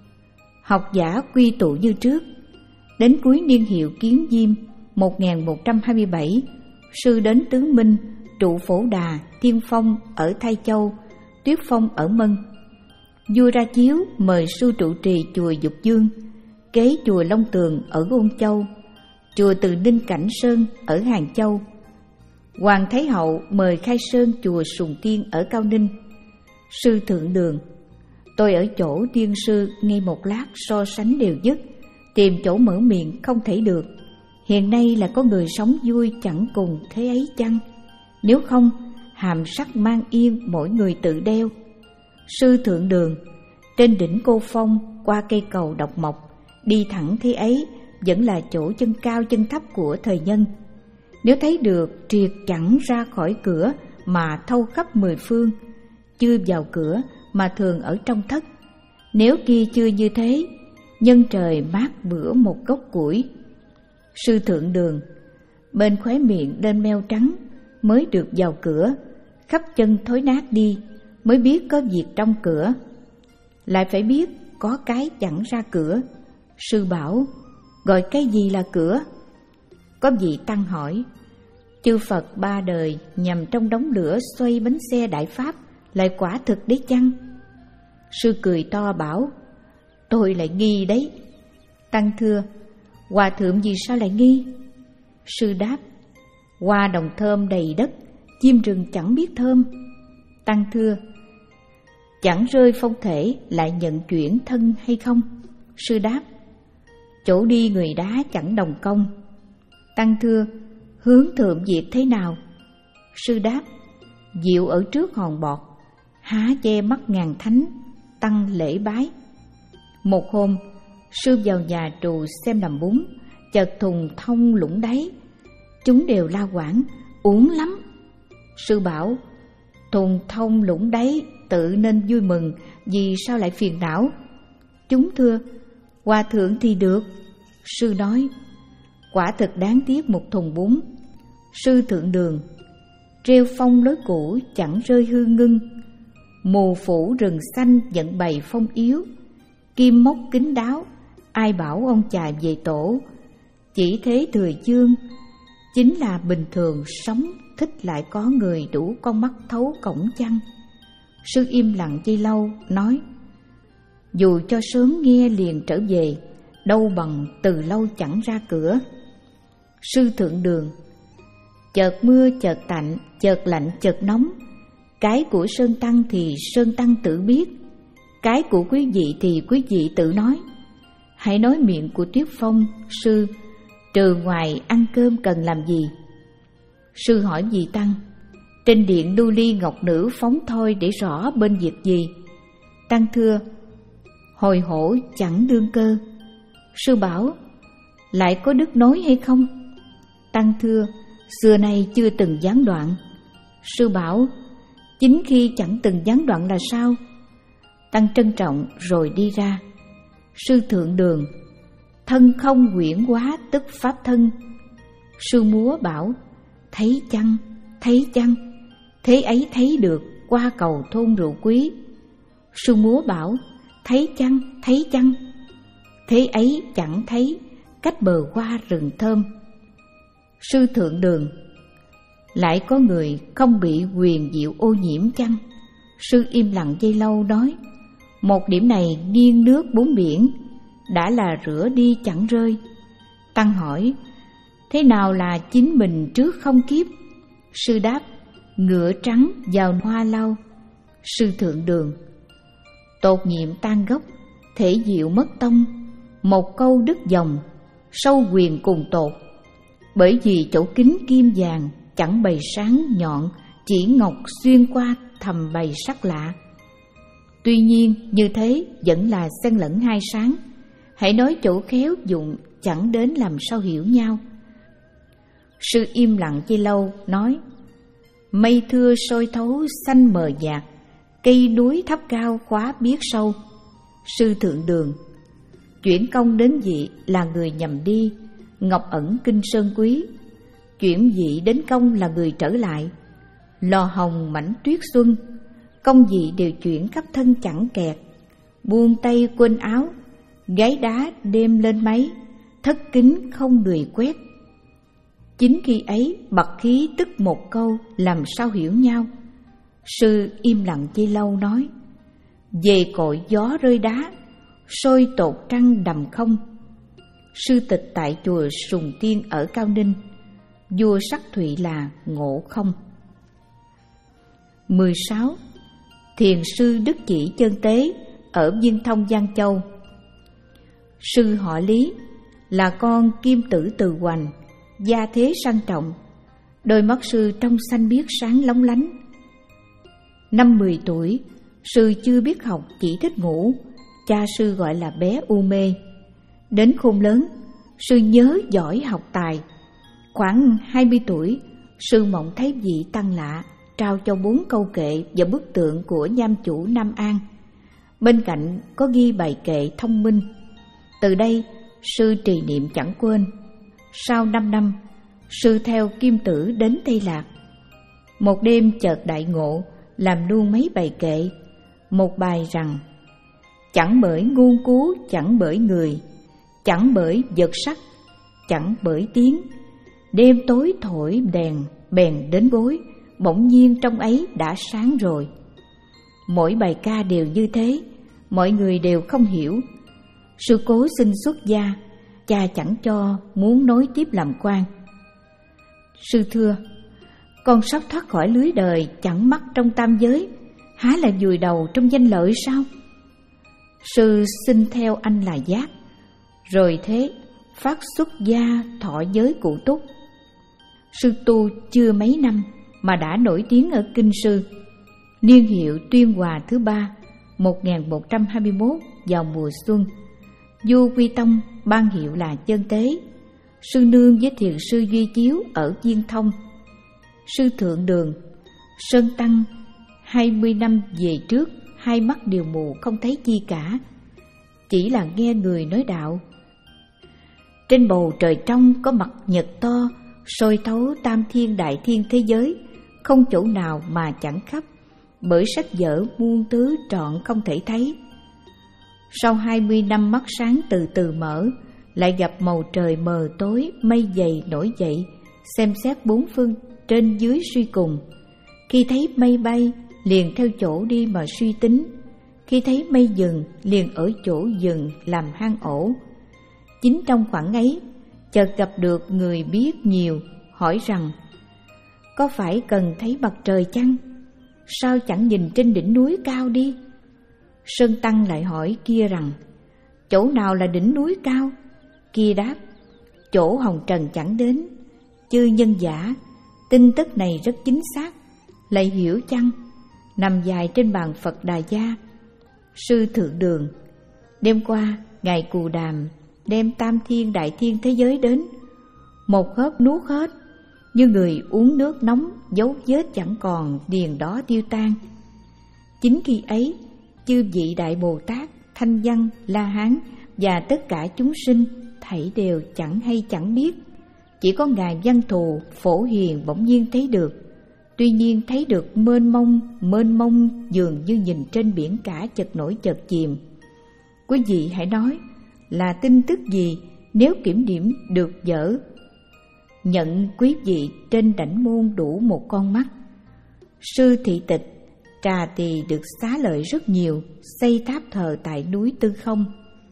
Học giả quy tụ như trước. Đến cuối niên hiệu Kiến Diêm một nghìn một trăm hai mươi bảy, sư đến Tứ Minh, trụ Phổ Đà, Tiên Phong ở Thái Châu, Tuyết Phong ở Mân. Vua ra chiếu mời sư trụ trì chùa Dục Dương, kế chùa Long Tường ở Ôn Châu, chùa Từ Ninh Cảnh Sơn ở Hàng Châu. Hoàng Thái Hậu mời khai sơn chùa Sùng Tiên ở Cao Ninh. Sư Thượng Đường: tôi ở chỗ tiên sư ngay một lát so sánh đều dứt, tìm chỗ mở miệng không thể được. Hiện nay là có người sống vui chẳng cùng thế ấy chăng? Nếu không, hàm sắc mang yên mỗi người tự đeo. Sư Thượng Đường: trên đỉnh Cô Phong qua cây cầu độc mộc, đi thẳng thế ấy vẫn là chỗ chân cao chân thấp của thời nhân. Nếu thấy được triệt chẳng ra khỏi cửa mà thâu khắp mười phương, chưa vào cửa mà thường ở trong thất. Nếu kia chưa như thế, nhân trời mát bữa một gốc củi. Sư Thượng Đường: bên khóe miệng lên meo trắng, mới được vào cửa, khắp chân thối nát đi, mới biết có việc trong cửa. Lại phải biết có cái chẳng ra cửa. Sư bảo: gọi cái gì là cửa? Có vị tăng hỏi: chư Phật ba đời nhằm trong đống lửa xoay bánh xe đại pháp, lại quả thực đấy chăng? Sư cười to bảo: tôi lại nghi đấy. Tăng thưa: hòa thượng vì sao lại nghi? Sư đáp: hoa đồng thơm đầy đất, chim rừng chẳng biết thơm. Tăng thưa: chẳng rơi phong thể lại nhận chuyển thân hay không? Sư đáp: chỗ đi người đá chẳng đồng công. Tăng thưa: hướng thượng diệt thế nào? Sư đáp: diệu ở trước hòn bọt, há che mắt ngàn thánh, tăng lễ bái. Một hôm, sư vào nhà trù xem làm bún, chợt thùng thông lũng đáy. Chúng đều la quảng: uổng lắm. Sư bảo: thùng thông lũng đáy tự nên vui mừng, vì sao lại phiền não? Chúng thưa: hòa thượng thì được. Sư nói: quả thực đáng tiếc một thùng bún. Sư Thượng Đường: rêu phong lối cũ chẳng rơi hư ngưng, mù phủ rừng xanh dẫn bày phong yếu. Kim mốc kín đáo, ai bảo ông chài về tổ. Chỉ thế thừa dương, chính là bình thường sống thích lại có người đủ con mắt thấu cổng chăng? Sư im lặng chi lâu, nói: dù cho sớm nghe liền trở về, đâu bằng từ lâu chẳng ra cửa. Sư Thượng Đường: chợt mưa chợt tạnh, chợt lạnh chợt nóng. Cái của Sơn Tăng thì Sơn Tăng tự biết, cái của quý vị thì quý vị tự nói. Hãy nói miệng của Tuyết Phong, sư, trừ ngoài ăn cơm cần làm gì? Sư hỏi vị Tăng: trên điện đu ly ngọc nữ phóng thôi để rõ bên việc gì? Tăng thưa: hồi hổ chẳng đương cơ. Sư bảo: lại có đức nói hay không? Tăng thưa: xưa nay chưa từng gián đoạn. Sư bảo: chính khi chẳng từng gián đoạn là sao? Tăng trân trọng rồi đi ra. Sư Thượng Đường: thân không huyễn hóa tức pháp thân. Sư múa bảo: thấy chăng, thấy chăng, thế ấy thấy được qua cầu thôn rượu quý. Sư múa bảo: thấy chăng, thấy chăng, thế ấy chẳng thấy cách bờ hoa rừng thơm. Sư Thượng Đường: lại có người không bị quyền diệu ô nhiễm chăng? Sư im lặng giây lâu nói: một điểm này nghiêng nước bốn biển, đã là rửa đi chẳng rơi. Tăng hỏi: thế nào là chính mình trước không kiếp? Sư đáp: ngựa trắng vào hoa lau. Sư Thượng Đường: tột nhiệm tan gốc, thể diệu mất tông, một câu đứt dòng, sâu quyền cùng tột. Bởi vì chỗ kính kim vàng chẳng bày sáng nhọn, chỉ ngọc xuyên qua thầm bày sắc lạ. Tuy nhiên như thế vẫn là xen lẫn hai sáng. Hãy nói chỗ khéo dụng chẳng đến làm sao hiểu nhau. Sư im lặng chi lâu nói: mây thưa soi thấu xanh mờ nhạt, cây núi thấp cao khóa biết sâu. Sư Thượng Đường: chuyển công đến vị là người nhầm đi, ngọc ẩn kinh sơn quý. Chuyển vị đến công là người trở lại, lò hồng mảnh tuyết xuân. Công vị đều chuyển khắp thân chẳng kẹt, buông tay quên áo, gái đá đêm lên máy, thất kính không người quét. Chính khi ấy bật khí tức một câu làm sao hiểu nhau. Sư im lặng chi lâu nói: về cội gió rơi đá, sôi tột trăng đầm không. Sư tịch tại chùa Sùng Tiên ở Cao Ninh, vua sắc Thụy là Ngộ Không. mười sáu. Thiền sư Đức Chỉ Chân Tế ở Viên Thông, Giang Châu. Sư họ Lý, là con kim tử Từ Hoành, gia thế sang trọng. Đôi mắt sư trong xanh biếc sáng lóng lánh. Năm mười tuổi, sư chưa biết học, chỉ thích ngủ. Cha sư gọi là bé u mê. Đến khôn lớn, sư nhớ giỏi học tài. Khoảng hai mươi tuổi, sư mộng thấy vị tăng lạ trao cho bốn câu kệ và bức tượng của nham chủ Nam An. Bên cạnh có ghi bài kệ thông minh. Từ đây, sư trì niệm chẳng quên. Sau năm năm, sư theo kim tử đến Tây Lạc. Một đêm chợt đại ngộ, làm luôn mấy bài kệ. Một bài rằng: chẳng bởi ngu cú, chẳng bởi người, chẳng bởi vật sắc, chẳng bởi tiếng. Đêm tối thổi đèn bèn đến gối, bỗng nhiên trong ấy đã sáng rồi. Mỗi bài ca đều như thế, mọi người đều không hiểu. Sư cố xin xuất gia, cha chẳng cho, muốn nối tiếp làm quan. Sư thưa: con sắp thoát khỏi lưới đời, chẳng mắc trong tam giới, há lại vùi đầu trong danh lợi sao? Sư xin theo anh là giác, rồi thế phát xuất gia thọ giới cụ túc. Sư tu chưa mấy năm mà đã nổi tiếng ở kinh sư. Niên hiệu Tuyên Hòa thứ ba, một nghìn một trăm hai mươi mốt, vào mùa xuân. Vua Quy Tông ban hiệu là Chân Tế. Sư nương với thiền sư Duy Chiếu ở Viên Thông. Sư Thượng Đường, Sơn Tăng hai mươi năm về trước, hai mắt đều mù không thấy chi cả, chỉ là nghe người nói đạo. Trên bầu trời trong có mặt nhật to, soi thấu tam thiên đại thiên thế giới, không chỗ nào mà chẳng khắp, bởi sách vở muôn thứ trọn không thể thấy. Sau hai mươi năm mắt sáng từ từ mở, lại gặp màu trời mờ tối, mây dày nổi dậy, xem xét bốn phương trên dưới suy cùng. Khi thấy mây bay, liền theo chỗ đi mà suy tính. Khi thấy mây dừng, liền ở chỗ dừng làm hang ổ. Chính trong khoảng ấy, chợt gặp được người biết nhiều, hỏi rằng: có phải cần thấy mặt trời chăng? Sao chẳng nhìn trên đỉnh núi cao đi? Sơn Tăng lại hỏi kia rằng: chỗ nào là đỉnh núi cao? Kia đáp: chỗ hồng trần chẳng đến. Chư nhân giả, tin tức này rất chính xác, lại hiểu chăng? Nằm dài trên bàn Phật Đà Gia. Sư Thượng Đường, đêm qua ngài Cù Đàm đem tam thiên đại thiên thế giới đến, một hớp nuốt hết, như người uống nước nóng, dấu vết chẳng còn, điền đó tiêu tan. Chính khi ấy, chư vị Đại Bồ Tát, Thanh Văn, La Hán và tất cả chúng sinh thảy đều chẳng hay chẳng biết. Chỉ có ngài Văn Thù, Phổ Hiền bỗng nhiên thấy được. Tuy nhiên thấy được mênh mông, mênh mông dường như nhìn trên biển cả chợt nổi chợt chìm. Quý vị hãy nói là tin tức gì nếu kiểm điểm được dở. Nhận quý vị trên đảnh môn đủ một con mắt. Sư thị tịch Trà Tỳ được xá lợi rất nhiều, xây tháp thờ tại núi Tư Không.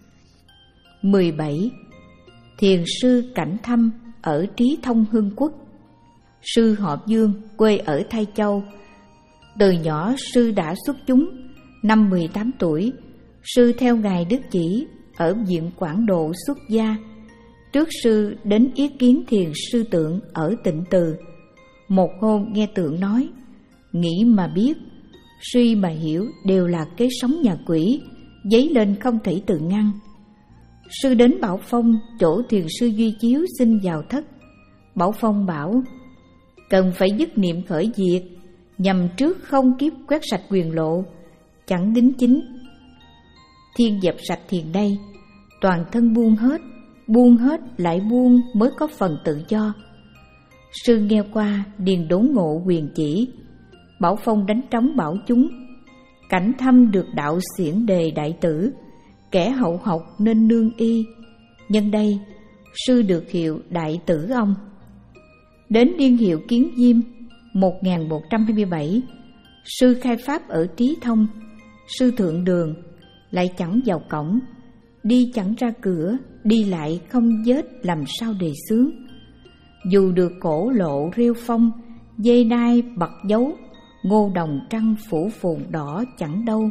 mười bảy. Thiền sư Cảnh Thâm ở Trí Thông Hưng Quốc. Sư họ Dương, quê ở Thái Châu. Từ nhỏ sư đã xuất chúng. Năm mười tám tuổi, sư theo ngài Đức Chỉ ở viện Quảng Độ xuất gia. Trước sư đến ý kiến thiền sư Tượng ở Tịnh Từ. Một hôm nghe Tượng nói: nghĩ mà biết, suy mà hiểu đều là kế sống nhà quỷ, dấy lên không thể tự ngăn. Sư đến Bảo Phong, chỗ thiền sư Duy Chiếu xin vào thất. Bảo Phong bảo: cần phải dứt niệm khởi diệt, nhằm trước không kiếp quét sạch quyền lộ, chẳng đính chính. Thiên dẹp sạch thiền đây, toàn thân buông hết, buông hết lại buông mới có phần tự do. Sư nghe qua điền đốn ngộ quyền chỉ. Bảo Phong đánh trống bảo chúng: Cảnh Thâm được đạo xiển đề đại tử, kẻ hậu học nên nương y. Nhân đây sư được hiệu đại tử ông. Đến niên hiệu Kiến Diêm một nghìn một trăm hai mươi bảy, Sư khai pháp ở Trí Thông, sư thượng đường, lại chẳng vào cổng, đi chẳng ra cửa, đi lại không vết làm sao đề xướng. Dù được cổ lộ rêu phong, dây đai bật dấu, ngô đồng trăng phủ phồn đỏ chẳng đâu.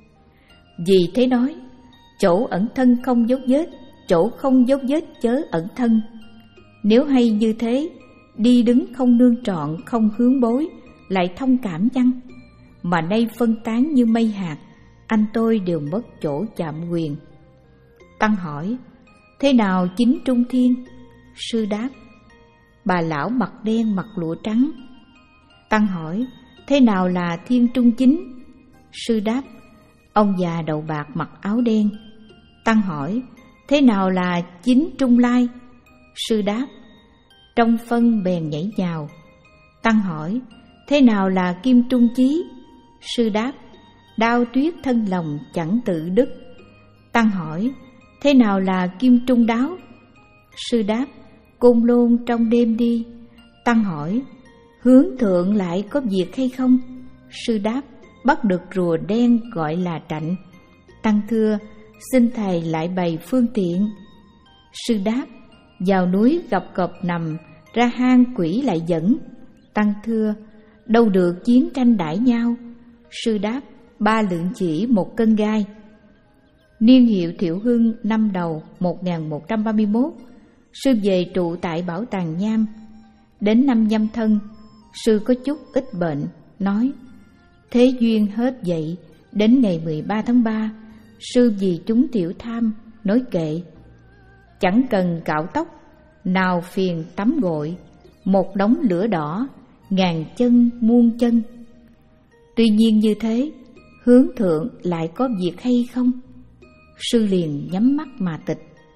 Vì thế nói, chỗ ẩn thân không dấu vết, chỗ không dấu vết chớ ẩn thân. Nếu hay như thế, đi đứng không nương trọn, không hướng bối, lại thông cảm chăng? Mà nay phân tán như mây hạt, anh tôi đều mất chỗ chạm quyền. Tăng hỏi, thế nào chính trung thiên? Sư đáp, bà lão mặt đen mặc lụa trắng. Tăng hỏi, thế nào là thiên trung chính? Sư đáp, ông già đầu bạc mặc áo đen. Tăng hỏi, thế nào là chính trung lai? Sư đáp, trong phân bèn nhảy vào. Tăng hỏi, thế nào là kim trung chí? Sư đáp, đao tuyết thân lòng chẳng tự đức. Tăng hỏi, thế nào là kim trung đáo? Sư đáp, côn lôn trong đêm đi. Tăng hỏi, hướng thượng lại có việc hay không? Sư đáp, bắt được rùa đen gọi là trạnh. Tăng thưa, xin thầy lại bày phương tiện. Sư đáp, vào núi gặp cọp nằm, ra hang quỷ lại dẫn. Tăng thưa, đâu được chiến tranh đãi nhau? Sư đáp, ba lượng chỉ một cân gai. Niên hiệu Thiệu Hưng năm đầu một nghìn một trăm ba mươi mốt, sư về trụ tại Bảo Tàng Nham. Đến năm Nhâm Thân, sư có chút ít bệnh, nói, thế duyên hết vậy. Đến ngày mười ba tháng ba, sư vì chúng tiểu tham, nói kệ, chẳng cần cạo tóc, nào phiền tắm gội, một đống lửa đỏ, ngàn chân muôn chân. Tuy nhiên như thế, hướng thượng lại có việc hay không? Sư liền nhắm mắt mà tịch.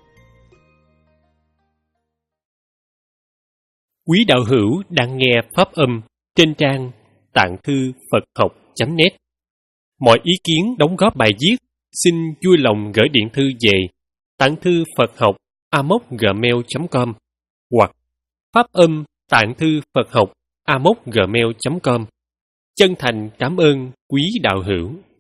Quý đạo hữu đang nghe pháp âm trên trang tạng thư Phật học chấm net. Mọi ý kiến đóng góp bài viết xin vui lòng gửi điện thư về tạng thư Phật học a m o gmail chấm com hoặc pháp âm tạng thư Phật học a m o gmail chấm com. Chân thành cảm ơn quý đạo hữu.